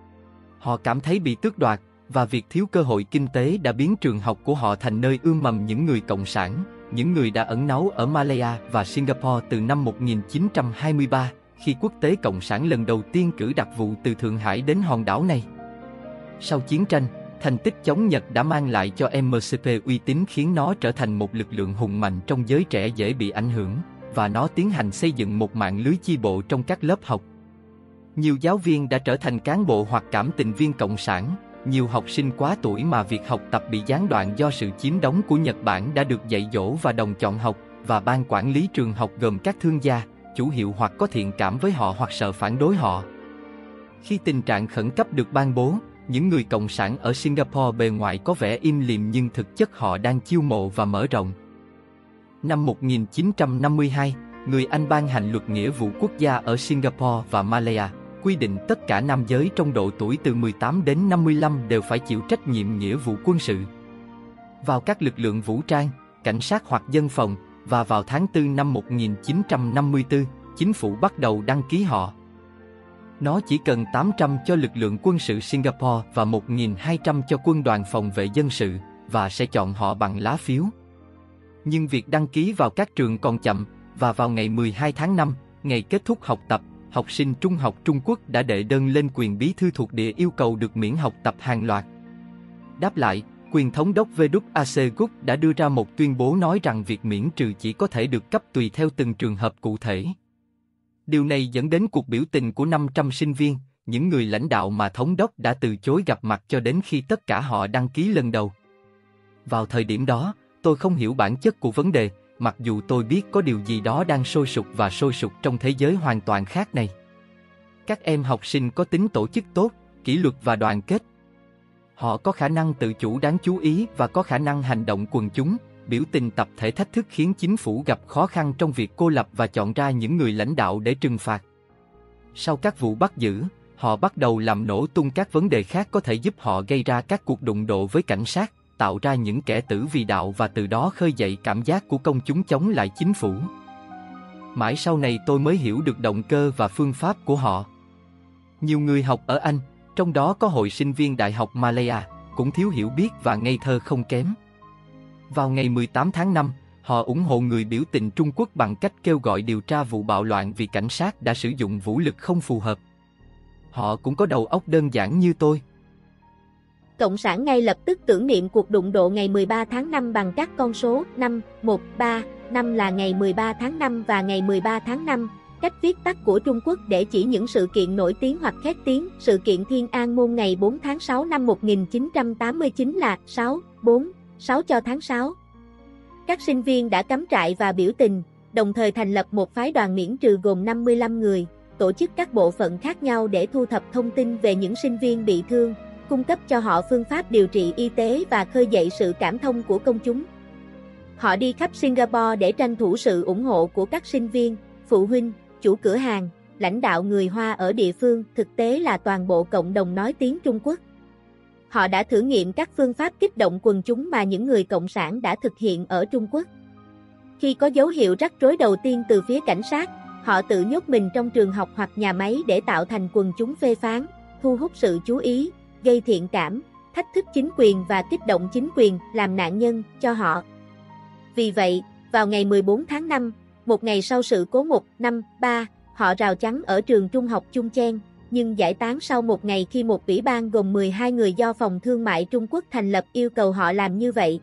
Họ cảm thấy bị tước đoạt, và việc thiếu cơ hội kinh tế đã biến trường học của họ thành nơi ươm mầm những người cộng sản, những người đã ẩn náu ở Malaya và Singapore từ năm một nghìn chín trăm hai mươi ba, khi quốc tế cộng sản lần đầu tiên cử đặc vụ từ Thượng Hải đến hòn đảo này. Sau chiến tranh, thành tích chống Nhật đã mang lại cho em xê pê uy tín khiến nó trở thành một lực lượng hùng mạnh trong giới trẻ dễ bị ảnh hưởng, và nó tiến hành xây dựng một mạng lưới chi bộ trong các lớp học. Nhiều giáo viên đã trở thành cán bộ hoặc cảm tình viên cộng sản, nhiều học sinh quá tuổi mà việc học tập bị gián đoạn do sự chiếm đóng của Nhật Bản đã được dạy dỗ và đồng chọn học, và ban quản lý trường học gồm các thương gia, chủ hiệu hoặc có thiện cảm với họ hoặc sợ phản đối họ. Khi tình trạng khẩn cấp được ban bố, những người cộng sản ở Singapore bề ngoài có vẻ im lìm nhưng thực chất họ đang chiêu mộ và mở rộng. Năm một nghìn chín trăm năm mươi hai, người Anh ban hành luật nghĩa vụ quốc gia ở Singapore và Malaya, quy định tất cả nam giới trong độ tuổi từ mười tám đến năm mươi lăm đều phải chịu trách nhiệm nghĩa vụ quân sự. Vào các lực lượng vũ trang, cảnh sát hoặc dân phòng, và vào tháng tư năm một nghìn chín trăm năm mươi tư, chính phủ bắt đầu đăng ký họ. Nó chỉ cần tám trăm cho lực lượng quân sự Singapore và một nghìn hai trăm cho quân đoàn phòng vệ dân sự, và sẽ chọn họ bằng lá phiếu. Nhưng việc đăng ký vào các trường còn chậm, và vào ngày mười hai tháng năm, ngày kết thúc học tập, học sinh trung học Trung Quốc đã đệ đơn lên quyền bí thư thuộc địa yêu cầu được miễn học tập hàng loạt. Đáp lại, quyền thống đốc vê kép a xê giê u xê đã đưa ra một tuyên bố nói rằng việc miễn trừ chỉ có thể được cấp tùy theo từng trường hợp cụ thể. Điều này dẫn đến cuộc biểu tình của năm trăm sinh viên, những người lãnh đạo mà thống đốc đã từ chối gặp mặt cho đến khi tất cả họ đăng ký lần đầu. Vào thời điểm đó, tôi không hiểu bản chất của vấn đề, mặc dù tôi biết có điều gì đó đang sôi sục và sôi sục trong thế giới hoàn toàn khác này. Các em học sinh có tính tổ chức tốt, kỷ luật và đoàn kết. Họ có khả năng tự chủ đáng chú ý và có khả năng hành động quần chúng. Biểu tình tập thể thách thức khiến chính phủ gặp khó khăn trong việc cô lập và chọn ra những người lãnh đạo để trừng phạt. Sau các vụ bắt giữ, họ bắt đầu làm nổ tung các vấn đề khác có thể giúp họ gây ra các cuộc đụng độ với cảnh sát, tạo ra những kẻ tử vì đạo và từ đó khơi dậy cảm giác của công chúng chống lại chính phủ. Mãi sau này tôi mới hiểu được động cơ và phương pháp của họ. Nhiều người học ở Anh, trong đó có hội sinh viên Đại học Malaya, cũng thiếu hiểu biết và ngây thơ không kém. Vào ngày mười tám tháng năm, họ ủng hộ người biểu tình Trung Quốc bằng cách kêu gọi điều tra vụ bạo loạn vì cảnh sát đã sử dụng vũ lực không phù hợp. Họ cũng có đầu óc đơn giản như tôi. Cộng sản ngay lập tức tưởng niệm cuộc đụng độ ngày mười ba tháng năm bằng các con số năm, một, ba, năm là ngày mười ba tháng năm và ngày mười ba tháng năm, cách viết tắt của Trung Quốc để chỉ những sự kiện nổi tiếng hoặc khét tiếng. Sự kiện Thiên An Môn ngày bốn tháng sáu năm một nghìn chín trăm tám mươi chín là sáu, bốn, sáu cho tháng sáu. Các sinh viên đã cắm trại và biểu tình, đồng thời thành lập một phái đoàn miễn trừ gồm năm mươi lăm người, tổ chức các bộ phận khác nhau để thu thập thông tin về những sinh viên bị thương, cung cấp cho họ phương pháp điều trị y tế và khơi dậy sự cảm thông của công chúng. Họ đi khắp Singapore để tranh thủ sự ủng hộ của các sinh viên, phụ huynh, chủ cửa hàng, lãnh đạo người Hoa ở địa phương, thực tế là toàn bộ cộng đồng nói tiếng Trung Quốc. Họ đã thử nghiệm các phương pháp kích động quần chúng mà những người cộng sản đã thực hiện ở Trung Quốc. Khi có dấu hiệu rắc rối đầu tiên từ phía cảnh sát, họ tự nhốt mình trong trường học hoặc nhà máy để tạo thành quần chúng phê phán, thu hút sự chú ý, gây thiện cảm, thách thức chính quyền và kích động chính quyền làm nạn nhân cho họ. Vì vậy, vào ngày mười bốn tháng năm, một ngày sau sự cố một năm ba, họ rào chắn ở trường trung học Chung Chen, nhưng giải tán sau một ngày khi một ủy ban gồm mười hai người do Phòng Thương mại Trung Quốc thành lập yêu cầu họ làm như vậy.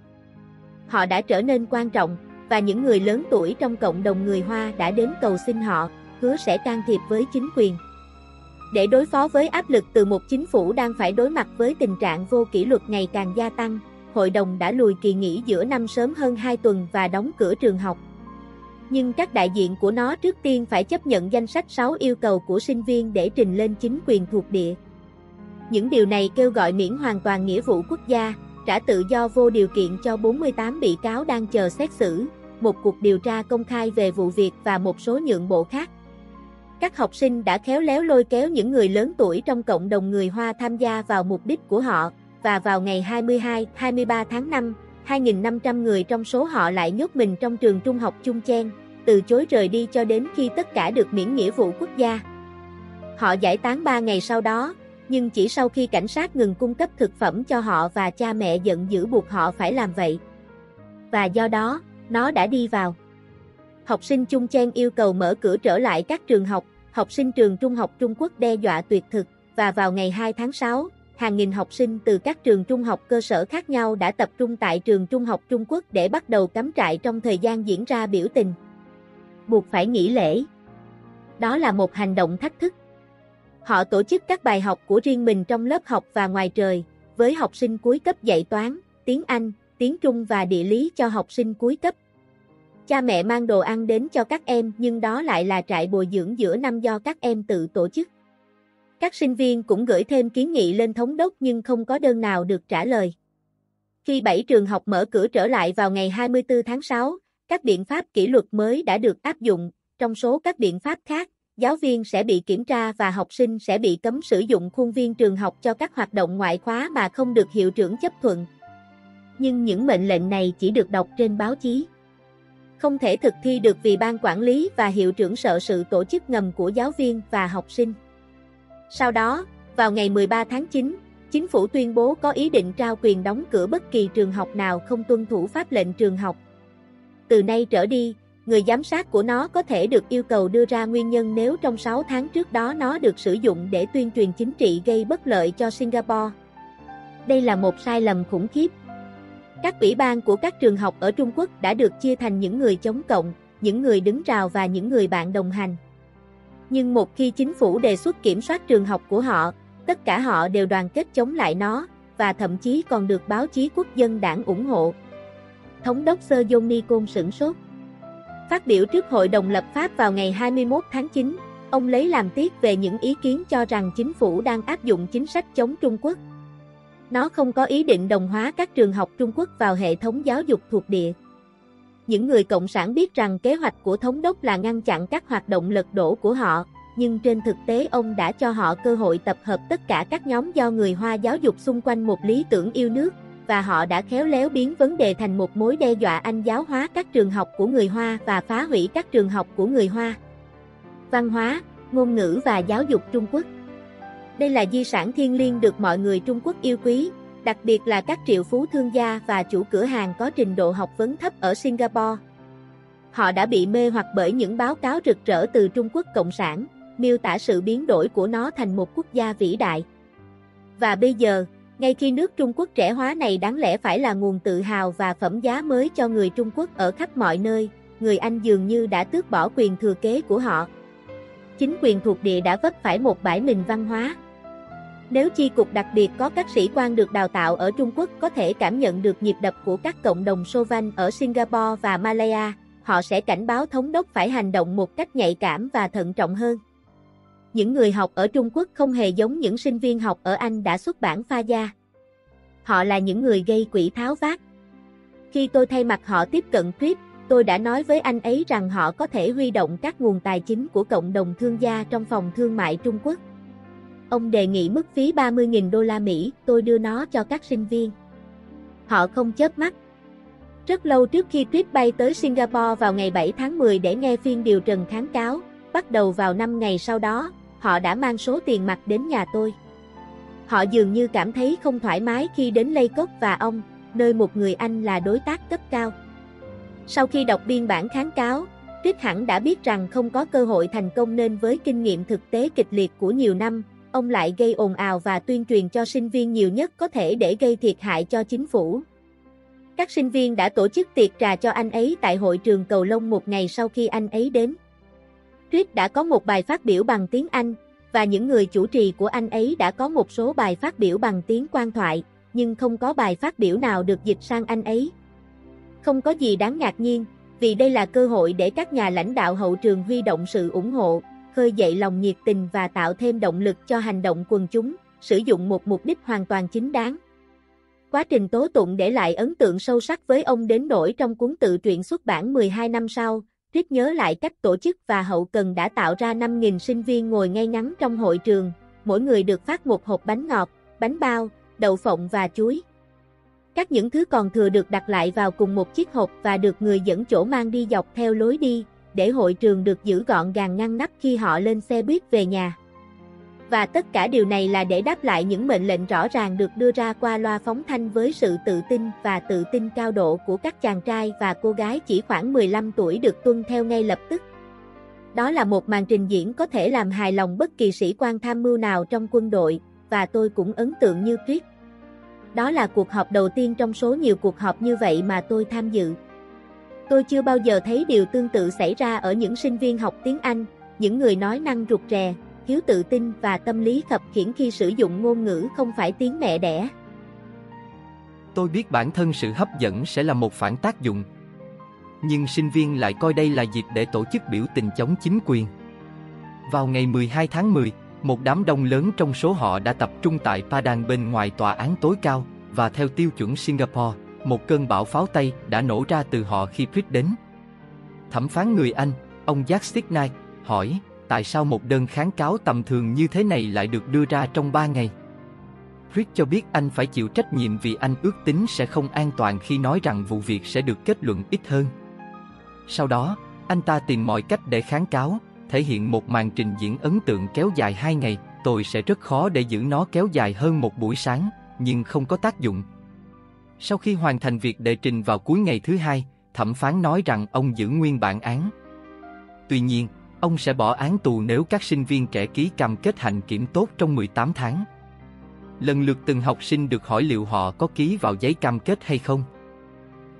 Họ đã trở nên quan trọng, và những người lớn tuổi trong cộng đồng người Hoa đã đến cầu xin họ, hứa sẽ can thiệp với chính quyền. Để đối phó với áp lực từ một chính phủ đang phải đối mặt với tình trạng vô kỷ luật ngày càng gia tăng, hội đồng đã lùi kỳ nghỉ giữa năm sớm hơn hai tuần và đóng cửa trường học. Nhưng các đại diện của nó trước tiên phải chấp nhận danh sách sáu yêu cầu của sinh viên để trình lên chính quyền thuộc địa. Những điều này kêu gọi miễn hoàn toàn nghĩa vụ quốc gia, trả tự do vô điều kiện cho bốn mươi tám bị cáo đang chờ xét xử, một cuộc điều tra công khai về vụ việc và một số nhượng bộ khác. Các học sinh đã khéo léo lôi kéo những người lớn tuổi trong cộng đồng người Hoa tham gia vào mục đích của họ, và vào ngày hai mươi hai đến hai mươi ba tháng năm, hai nghìn năm trăm người trong số họ lại nhốt mình trong trường trung học Chung Chen, từ chối rời đi cho đến khi tất cả được miễn nghĩa vụ quốc gia. Họ giải tán ba ngày sau đó, nhưng chỉ sau khi cảnh sát ngừng cung cấp thực phẩm cho họ và cha mẹ giận dữ buộc họ phải làm vậy. Và do đó, nó đã đi vào. Học sinh Chung Chen yêu cầu mở cửa trở lại các trường học, học sinh trường trung học Trung Quốc đe dọa tuyệt thực, và vào ngày hai tháng sáu, hàng nghìn học sinh từ các trường trung học cơ sở khác nhau đã tập trung tại trường trung học Trung Quốc để bắt đầu cắm trại trong thời gian diễn ra biểu tình. Buộc phải nghỉ lễ. Đó là một hành động thách thức. Họ tổ chức các bài học của riêng mình trong lớp học và ngoài trời, với học sinh cuối cấp dạy toán, tiếng Anh, tiếng Trung và địa lý cho học sinh cuối cấp. Cha mẹ mang đồ ăn đến cho các em, nhưng đó lại là trại bồi dưỡng giữa năm do các em tự tổ chức. Các sinh viên cũng gửi thêm kiến nghị lên thống đốc nhưng không có đơn nào được trả lời. Khi bảy trường học mở cửa trở lại vào ngày hai mươi tư tháng sáu, các biện pháp kỷ luật mới đã được áp dụng. Trong số các biện pháp khác, giáo viên sẽ bị kiểm tra và học sinh sẽ bị cấm sử dụng khuôn viên trường học cho các hoạt động ngoại khóa mà không được hiệu trưởng chấp thuận. Nhưng những mệnh lệnh này chỉ được đọc trên báo chí. Không thể thực thi được vì ban quản lý và hiệu trưởng sợ sự tổ chức ngầm của giáo viên và học sinh. Sau đó, vào ngày mười ba tháng chín, chính phủ tuyên bố có ý định trao quyền đóng cửa bất kỳ trường học nào không tuân thủ pháp lệnh trường học. Từ nay trở đi, người giám sát của nó có thể được yêu cầu đưa ra nguyên nhân nếu trong sáu tháng trước đó nó được sử dụng để tuyên truyền chính trị gây bất lợi cho Singapore. Đây là một sai lầm khủng khiếp. Các ủy ban của các trường học ở Trung Quốc đã được chia thành những người chống cộng, những người đứng rào và những người bạn đồng hành. Nhưng một khi chính phủ đề xuất kiểm soát trường học của họ, tất cả họ đều đoàn kết chống lại nó, và thậm chí còn được báo chí quốc dân đảng ủng hộ. Thống đốc Sir John Nicol sửng sốt. Phát biểu trước Hội đồng lập pháp vào ngày hai mươi mốt tháng chín, ông lấy làm tiếc về những ý kiến cho rằng chính phủ đang áp dụng chính sách chống Trung Quốc. Nó không có ý định đồng hóa các trường học Trung Quốc vào hệ thống giáo dục thuộc địa. Những người cộng sản biết rằng kế hoạch của thống đốc là ngăn chặn các hoạt động lật đổ của họ, nhưng trên thực tế ông đã cho họ cơ hội tập hợp tất cả các nhóm do người Hoa giáo dục xung quanh một lý tưởng yêu nước, và họ đã khéo léo biến vấn đề thành một mối đe dọa Anh giáo hóa các trường học của người Hoa và phá hủy các trường học của người Hoa. Văn hóa, ngôn ngữ và giáo dục Trung Quốc. Đây là di sản thiêng liêng được mọi người Trung Quốc yêu quý, đặc biệt là các triệu phú thương gia và chủ cửa hàng có trình độ học vấn thấp ở Singapore. Họ đã bị mê hoặc bởi những báo cáo rực rỡ từ Trung Quốc Cộng sản, miêu tả sự biến đổi của nó thành một quốc gia vĩ đại. Và bây giờ, ngay khi nước Trung Quốc trẻ hóa này đáng lẽ phải là nguồn tự hào và phẩm giá mới cho người Trung Quốc ở khắp mọi nơi, người Anh dường như đã tước bỏ quyền thừa kế của họ. Chính quyền thuộc địa đã vấp phải một bãi mìn văn hóa. Nếu chi cục đặc biệt có các sĩ quan được đào tạo ở Trung Quốc có thể cảm nhận được nhịp đập của các cộng đồng Sovan ở Singapore và Malaya, họ sẽ cảnh báo thống đốc phải hành động một cách nhạy cảm và thận trọng hơn. Những người học ở Trung Quốc không hề giống những sinh viên học ở Anh đã xuất bản Pha Gia. Họ là những người gây quỹ tháo vát. Khi tôi thay mặt họ tiếp cận Tripp, tôi đã nói với anh ấy rằng họ có thể huy động các nguồn tài chính của cộng đồng thương gia trong phòng thương mại Trung Quốc. Ông đề nghị mức phí ba mươi nghìn đô la Mỹ, tôi đưa nó cho các sinh viên. Họ không chớp mắt. Rất lâu trước khi Tripp bay tới Singapore vào ngày bảy tháng mười để nghe phiên điều trần kháng cáo, bắt đầu vào năm ngày sau đó, họ đã mang số tiền mặt đến nhà tôi. Họ dường như cảm thấy không thoải mái khi đến Leacock và ông, nơi một người Anh là đối tác cấp cao. Sau khi đọc biên bản kháng cáo, Tripp hẳn đã biết rằng không có cơ hội thành công nên với kinh nghiệm thực tế kịch liệt của nhiều năm, ông lại gây ồn ào và tuyên truyền cho sinh viên nhiều nhất có thể để gây thiệt hại cho chính phủ. Các sinh viên đã tổ chức tiệc trà cho anh ấy tại hội trường Cầu Lông một ngày sau khi anh ấy đến. Tripp đã có một bài phát biểu bằng tiếng Anh, và những người chủ trì của anh ấy đã có một số bài phát biểu bằng tiếng quan thoại, nhưng không có bài phát biểu nào được dịch sang Anh ấy. Không có gì đáng ngạc nhiên, vì đây là cơ hội để các nhà lãnh đạo hậu trường huy động sự ủng hộ, khơi dậy lòng nhiệt tình và tạo thêm động lực cho hành động quần chúng, sử dụng một mục đích hoàn toàn chính đáng. Quá trình tố tụng để lại ấn tượng sâu sắc với ông đến nỗi trong cuốn tự truyện xuất bản mười hai năm sau, Tripp nhớ lại cách tổ chức và hậu cần đã tạo ra năm nghìn sinh viên ngồi ngay ngắn trong hội trường, mỗi người được phát một hộp bánh ngọt, bánh bao, đậu phộng và chuối. Các những thứ còn thừa được đặt lại vào cùng một chiếc hộp và được người dẫn chỗ mang đi dọc theo lối đi, để hội trường được giữ gọn gàng ngăn nắp khi họ lên xe buýt về nhà. Và tất cả điều này là để đáp lại những mệnh lệnh rõ ràng được đưa ra qua loa phóng thanh với sự tự tin và tự tin cao độ của các chàng trai và cô gái chỉ khoảng mười lăm tuổi được tuân theo ngay lập tức. Đó là một màn trình diễn có thể làm hài lòng bất kỳ sĩ quan tham mưu nào trong quân đội, và tôi cũng ấn tượng như Tripp. Đó là cuộc họp đầu tiên trong số nhiều cuộc họp như vậy mà tôi tham dự. Tôi chưa bao giờ thấy điều tương tự xảy ra ở những sinh viên học tiếng Anh, những người nói năng rụt rè, thiếu tự tin và tâm lý khập khiễng khi sử dụng ngôn ngữ không phải tiếng mẹ đẻ. Tôi biết bản thân sự hấp dẫn sẽ là một phản tác dụng. Nhưng sinh viên lại coi đây là dịp để tổ chức biểu tình chống chính quyền. Vào ngày mười hai tháng mười, một đám đông lớn trong số họ đã tập trung tại Padang bên ngoài tòa án tối cao, và theo tiêu chuẩn Singapore, một cơn bão pháo tay đã nổ ra từ họ khi Tripp đến. Thẩm phán người Anh, ông Jack Sticknight, hỏi, tại sao một đơn kháng cáo tầm thường như thế này lại được đưa ra trong ba ngày? Tripp cho biết anh phải chịu trách nhiệm vì anh ước tính sẽ không an toàn khi nói rằng vụ việc sẽ được kết luận ít hơn. Sau đó, anh ta tìm mọi cách để kháng cáo, thể hiện một màn trình diễn ấn tượng kéo dài hai ngày. Tôi sẽ rất khó để giữ nó kéo dài hơn một buổi sáng, nhưng không có tác dụng. Sau khi hoàn thành việc đệ trình vào cuối ngày thứ hai, thẩm phán nói rằng ông giữ nguyên bản án. Tuy nhiên, ông sẽ bỏ án tù nếu các sinh viên trẻ ký cam kết hạnh kiểm tốt trong mười tám tháng. Lần lượt từng học sinh được hỏi liệu họ có ký vào giấy cam kết hay không.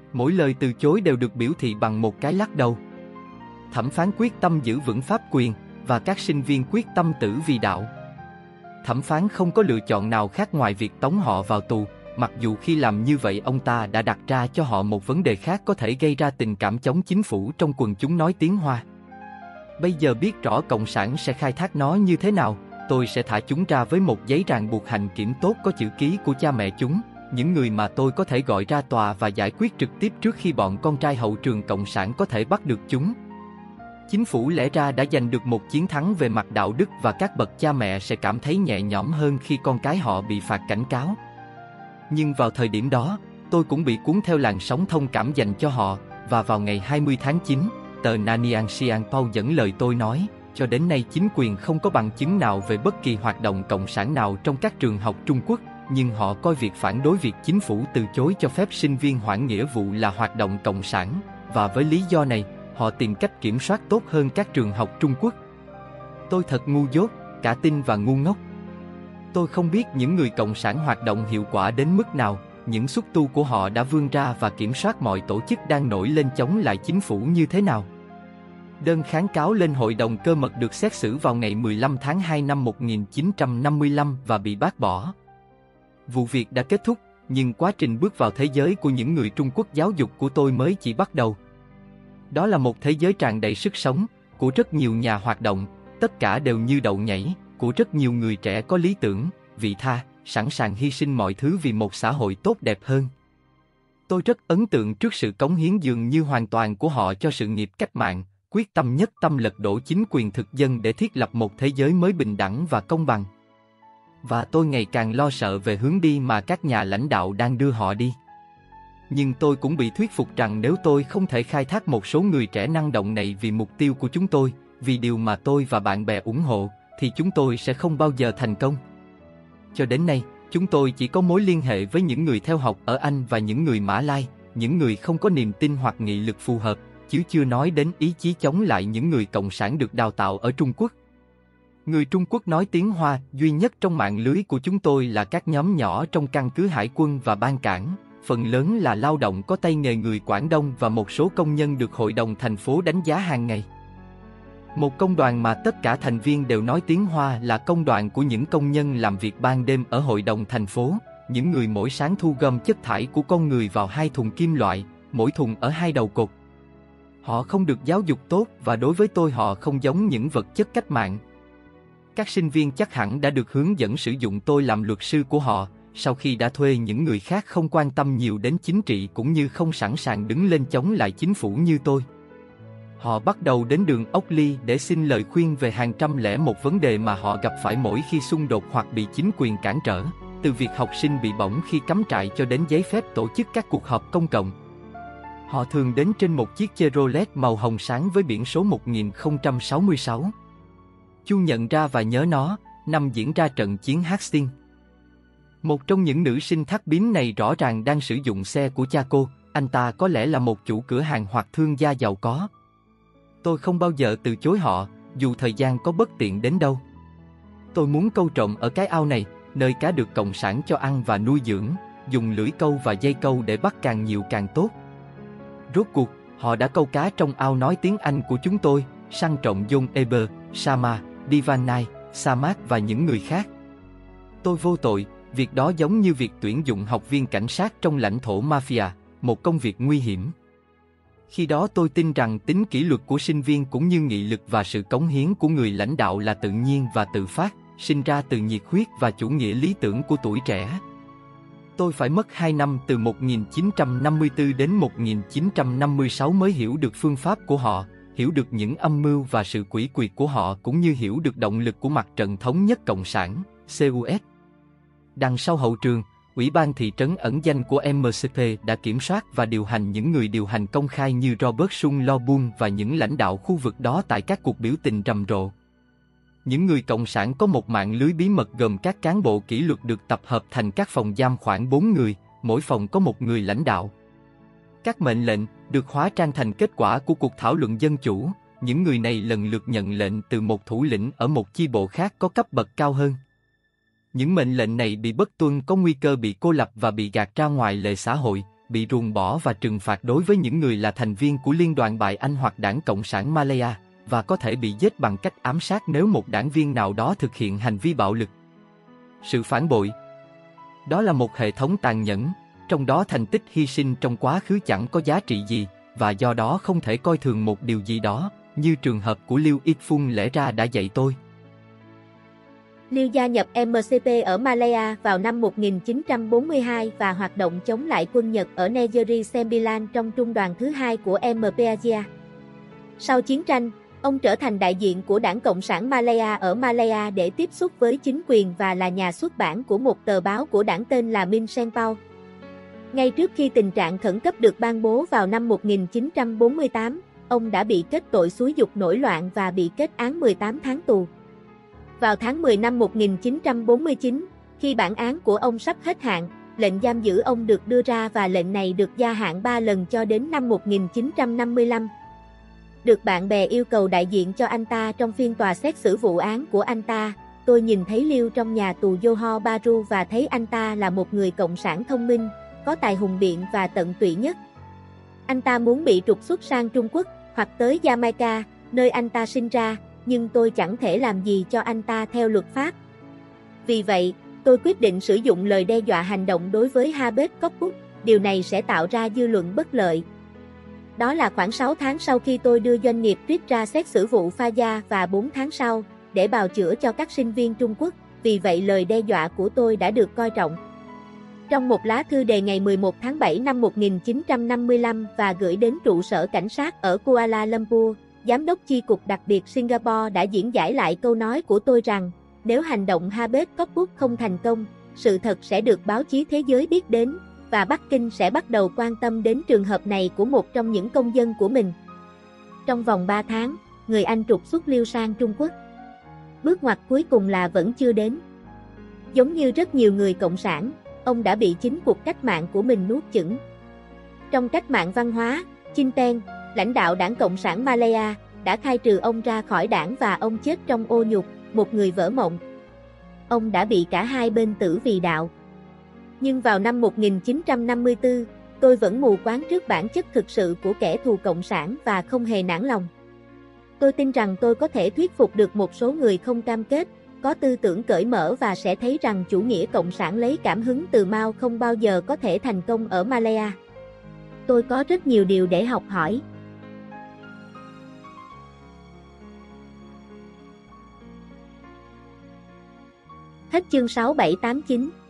Mỗi lời từ chối đều được biểu thị bằng một cái lắc đầu. Thẩm phán quyết tâm giữ vững pháp quyền, và các sinh viên quyết tâm tử vì đạo. Thẩm phán không có lựa chọn nào khác ngoài việc tống họ vào tù, mặc dù khi làm như vậy ông ta đã đặt ra cho họ một vấn đề khác có thể gây ra tình cảm chống chính phủ trong quần chúng nói tiếng Hoa. Bây giờ biết rõ Cộng sản sẽ khai thác nó như thế nào, tôi sẽ thả chúng ra với một giấy ràng buộc hành kiểm tốt có chữ ký của cha mẹ chúng, những người mà tôi có thể gọi ra tòa và giải quyết trực tiếp trước khi bọn con trai hậu trường Cộng sản có thể bắt được chúng. Chính phủ lẽ ra đã giành được một chiến thắng về mặt đạo đức và các bậc cha mẹ sẽ cảm thấy nhẹ nhõm hơn khi con cái họ bị phạt cảnh cáo. Nhưng vào thời điểm đó, tôi cũng bị cuốn theo làn sóng thông cảm dành cho họ, và vào ngày hai mươi tháng chín, tờ Nanyang Siangpao dẫn lời tôi nói, cho đến nay chính quyền không có bằng chứng nào về bất kỳ hoạt động cộng sản nào trong các trường học Trung Quốc, nhưng họ coi việc phản đối việc chính phủ từ chối cho phép sinh viên hoãn nghĩa vụ là hoạt động cộng sản, và với lý do này, họ tìm cách kiểm soát tốt hơn các trường học Trung Quốc. Tôi thật ngu dốt, cả tin và ngu ngốc. Tôi không biết những người cộng sản hoạt động hiệu quả đến mức nào, những xúc tu của họ đã vươn ra và kiểm soát mọi tổ chức đang nổi lên chống lại chính phủ như thế nào. Đơn kháng cáo lên Hội đồng Cơ mật được xét xử vào ngày mười lăm tháng hai năm một nghìn chín trăm năm mươi lăm và bị bác bỏ. Vụ việc đã kết thúc, nhưng quá trình bước vào thế giới của những người Trung Quốc giáo dục của tôi mới chỉ bắt đầu. Đó là một thế giới tràn đầy sức sống, của rất nhiều nhà hoạt động, tất cả đều như đậu nhảy, của rất nhiều người trẻ có lý tưởng, vị tha, sẵn sàng hy sinh mọi thứ vì một xã hội tốt đẹp hơn. Tôi rất ấn tượng trước sự cống hiến dường như hoàn toàn của họ cho sự nghiệp cách mạng, quyết tâm nhất tâm lật đổ chính quyền thực dân để thiết lập một thế giới mới bình đẳng và công bằng. Và tôi ngày càng lo sợ về hướng đi mà các nhà lãnh đạo đang đưa họ đi. Nhưng tôi cũng bị thuyết phục rằng nếu tôi không thể khai thác một số người trẻ năng động này vì mục tiêu của chúng tôi, vì điều mà tôi và bạn bè ủng hộ, thì chúng tôi sẽ không bao giờ thành công. Cho đến nay, chúng tôi chỉ có mối liên hệ với những người theo học ở Anh và những người Mã Lai, những người không có niềm tin hoặc nghị lực phù hợp, chứ chưa nói đến ý chí chống lại những người cộng sản được đào tạo ở Trung Quốc. Người Trung Quốc nói tiếng Hoa duy nhất trong mạng lưới của chúng tôi là các nhóm nhỏ trong căn cứ hải quân và ban cảng, phần lớn là lao động có tay nghề người Quảng Đông và một số công nhân được hội đồng thành phố đánh giá hàng ngày. Một công đoàn mà tất cả thành viên đều nói tiếng Hoa là công đoàn của những công nhân làm việc ban đêm ở hội đồng thành phố, những người mỗi sáng thu gom chất thải của con người vào hai thùng kim loại, mỗi thùng ở hai đầu cột. Họ không được giáo dục tốt và đối với tôi họ không giống những vật chất cách mạng. Các sinh viên chắc hẳn đã được hướng dẫn sử dụng tôi làm luật sư của họ, sau khi đã thuê những người khác không quan tâm nhiều đến chính trị cũng như không sẵn sàng đứng lên chống lại chính phủ như tôi. Họ bắt đầu đến đường Oakley để xin lời khuyên về hàng trăm lẻ một vấn đề mà họ gặp phải mỗi khi xung đột hoặc bị chính quyền cản trở, từ việc học sinh bị bỏng khi cắm trại cho đến giấy phép tổ chức các cuộc họp công cộng. Họ thường đến trên một chiếc Chevrolet màu hồng sáng với biển số một nghìn không trăm sáu mươi sáu. Chu nhận ra và nhớ nó, năm diễn ra trận chiến Hastings. Một trong những nữ sinh thắt bím này rõ ràng đang sử dụng xe của cha cô, anh ta có lẽ là một chủ cửa hàng hoặc thương gia giàu có. Tôi không bao giờ từ chối họ, dù thời gian có bất tiện đến đâu. Tôi muốn câu trộm ở cái ao này, nơi cá được cộng sản cho ăn và nuôi dưỡng, dùng lưỡi câu và dây câu để bắt càng nhiều càng tốt. Rốt cuộc, họ đã câu cá trong ao nói tiếng Anh của chúng tôi, săn trộm John Eber, Sama, Divanai, Samak và những người khác. Tôi vô tội, việc đó giống như việc tuyển dụng học viên cảnh sát trong lãnh thổ mafia, một công việc nguy hiểm. Khi đó tôi tin rằng tính kỷ luật của sinh viên cũng như nghị lực và sự cống hiến của người lãnh đạo là tự nhiên và tự phát, sinh ra từ nhiệt huyết và chủ nghĩa lý tưởng của tuổi trẻ. Tôi phải mất hai năm từ một nghìn chín trăm năm mươi tư đến một nghìn chín trăm năm mươi sáu mới hiểu được phương pháp của họ, hiểu được những âm mưu và sự quỷ quyệt của họ cũng như hiểu được động lực của mặt trận thống nhất cộng sản, xê u ét. Đằng sau hậu trường, Ủy ban thị trấn ẩn danh của em xê pê đã kiểm soát và điều hành những người điều hành công khai như Robert Sun Lo Bun và những lãnh đạo khu vực đó tại các cuộc biểu tình rầm rộ. Những người cộng sản có một mạng lưới bí mật gồm các cán bộ kỷ luật được tập hợp thành các phòng giam khoảng bốn người, mỗi phòng có một người lãnh đạo. Các mệnh lệnh được hóa trang thành kết quả của cuộc thảo luận dân chủ, những người này lần lượt nhận lệnh từ một thủ lĩnh ở một chi bộ khác có cấp bậc cao hơn. Những mệnh lệnh này bị bất tuân có nguy cơ bị cô lập và bị gạt ra ngoài lề xã hội, bị ruồng bỏ và trừng phạt đối với những người là thành viên của Liên đoàn Bài Anh hoặc Đảng Cộng sản Malaya, và có thể bị giết bằng cách ám sát nếu một đảng viên nào đó thực hiện hành vi bạo lực. Sự phản bội. Đó là một hệ thống tàn nhẫn, trong đó thành tích hy sinh trong quá khứ chẳng có giá trị gì, và do đó không thể coi thường một điều gì đó, như trường hợp của Liêu Ít Phung lẽ ra đã dạy tôi. Liêu gia nhập em xê pê ở Malaya vào năm một nghìn chín trăm bốn mươi hai và hoạt động chống lại quân Nhật ở Negeri Sembilan trong trung đoàn thứ hai của em pê a giê a. Sau chiến tranh, ông trở thành đại diện của Đảng Cộng sản Malaya ở Malaya để tiếp xúc với chính quyền và là nhà xuất bản của một tờ báo của đảng tên là Min Sen Pau. Ngay trước khi tình trạng khẩn cấp được ban bố vào năm một nghìn chín trăm bốn mươi tám, ông đã bị kết tội xúi giục nổi loạn và bị kết án mười tám tháng tù. Vào tháng mười năm một nghìn chín trăm bốn mươi chín, khi bản án của ông sắp hết hạn, lệnh giam giữ ông được đưa ra và lệnh này được gia hạn ba lần cho đến năm một nghìn chín trăm năm mươi lăm. Được bạn bè yêu cầu đại diện cho anh ta trong phiên tòa xét xử vụ án của anh ta, tôi nhìn thấy Liêu trong nhà tù Johor Bahru và thấy anh ta là một người cộng sản thông minh, có tài hùng biện và tận tụy nhất. Anh ta muốn bị trục xuất sang Trung Quốc, hoặc tới Jamaica, nơi anh ta sinh ra, nhưng tôi chẳng thể làm gì cho anh ta theo luật pháp. Vì vậy, tôi quyết định sử dụng lời đe dọa hành động đối với Habet Kopuk, điều này sẽ tạo ra dư luận bất lợi. Đó là khoảng sáu tháng sau khi tôi đưa doanh nghiệp Triết ra xét xử vụ Faya và bốn tháng sau, để bào chữa cho các sinh viên Trung Quốc, vì vậy lời đe dọa của tôi đã được coi trọng. Trong một lá thư đề ngày mười một tháng bảy năm một nghìn chín trăm năm mươi lăm và gửi đến trụ sở cảnh sát ở Kuala Lumpur, Giám đốc chi cục đặc biệt Singapore đã diễn giải lại câu nói của tôi rằng, nếu hành động Habet Kopuk không thành công, sự thật sẽ được báo chí thế giới biết đến, và Bắc Kinh sẽ bắt đầu quan tâm đến trường hợp này của một trong những công dân của mình. Trong vòng ba tháng, người Anh trục xuất Liêu sang Trung Quốc. Bước ngoặt cuối cùng là vẫn chưa đến. Giống như rất nhiều người cộng sản, ông đã bị chính cuộc cách mạng của mình nuốt chửng. Trong cách mạng văn hóa, Chin Peng, lãnh đạo Đảng Cộng sản Malaya, đã khai trừ ông ra khỏi đảng và ông chết trong ô nhục, một người vỡ mộng. Ông đã bị cả hai bên tử vì đạo. Nhưng vào năm một nghìn chín trăm năm mươi tư, tôi vẫn mù quáng trước bản chất thực sự của kẻ thù cộng sản và không hề nản lòng. Tôi tin rằng tôi có thể thuyết phục được một số người không cam kết, có tư tưởng cởi mở và sẽ thấy rằng chủ nghĩa cộng sản lấy cảm hứng từ Mao không bao giờ có thể thành công ở Malaya. Tôi có rất nhiều điều để học hỏi. Hết chương sáu bảy tám chín.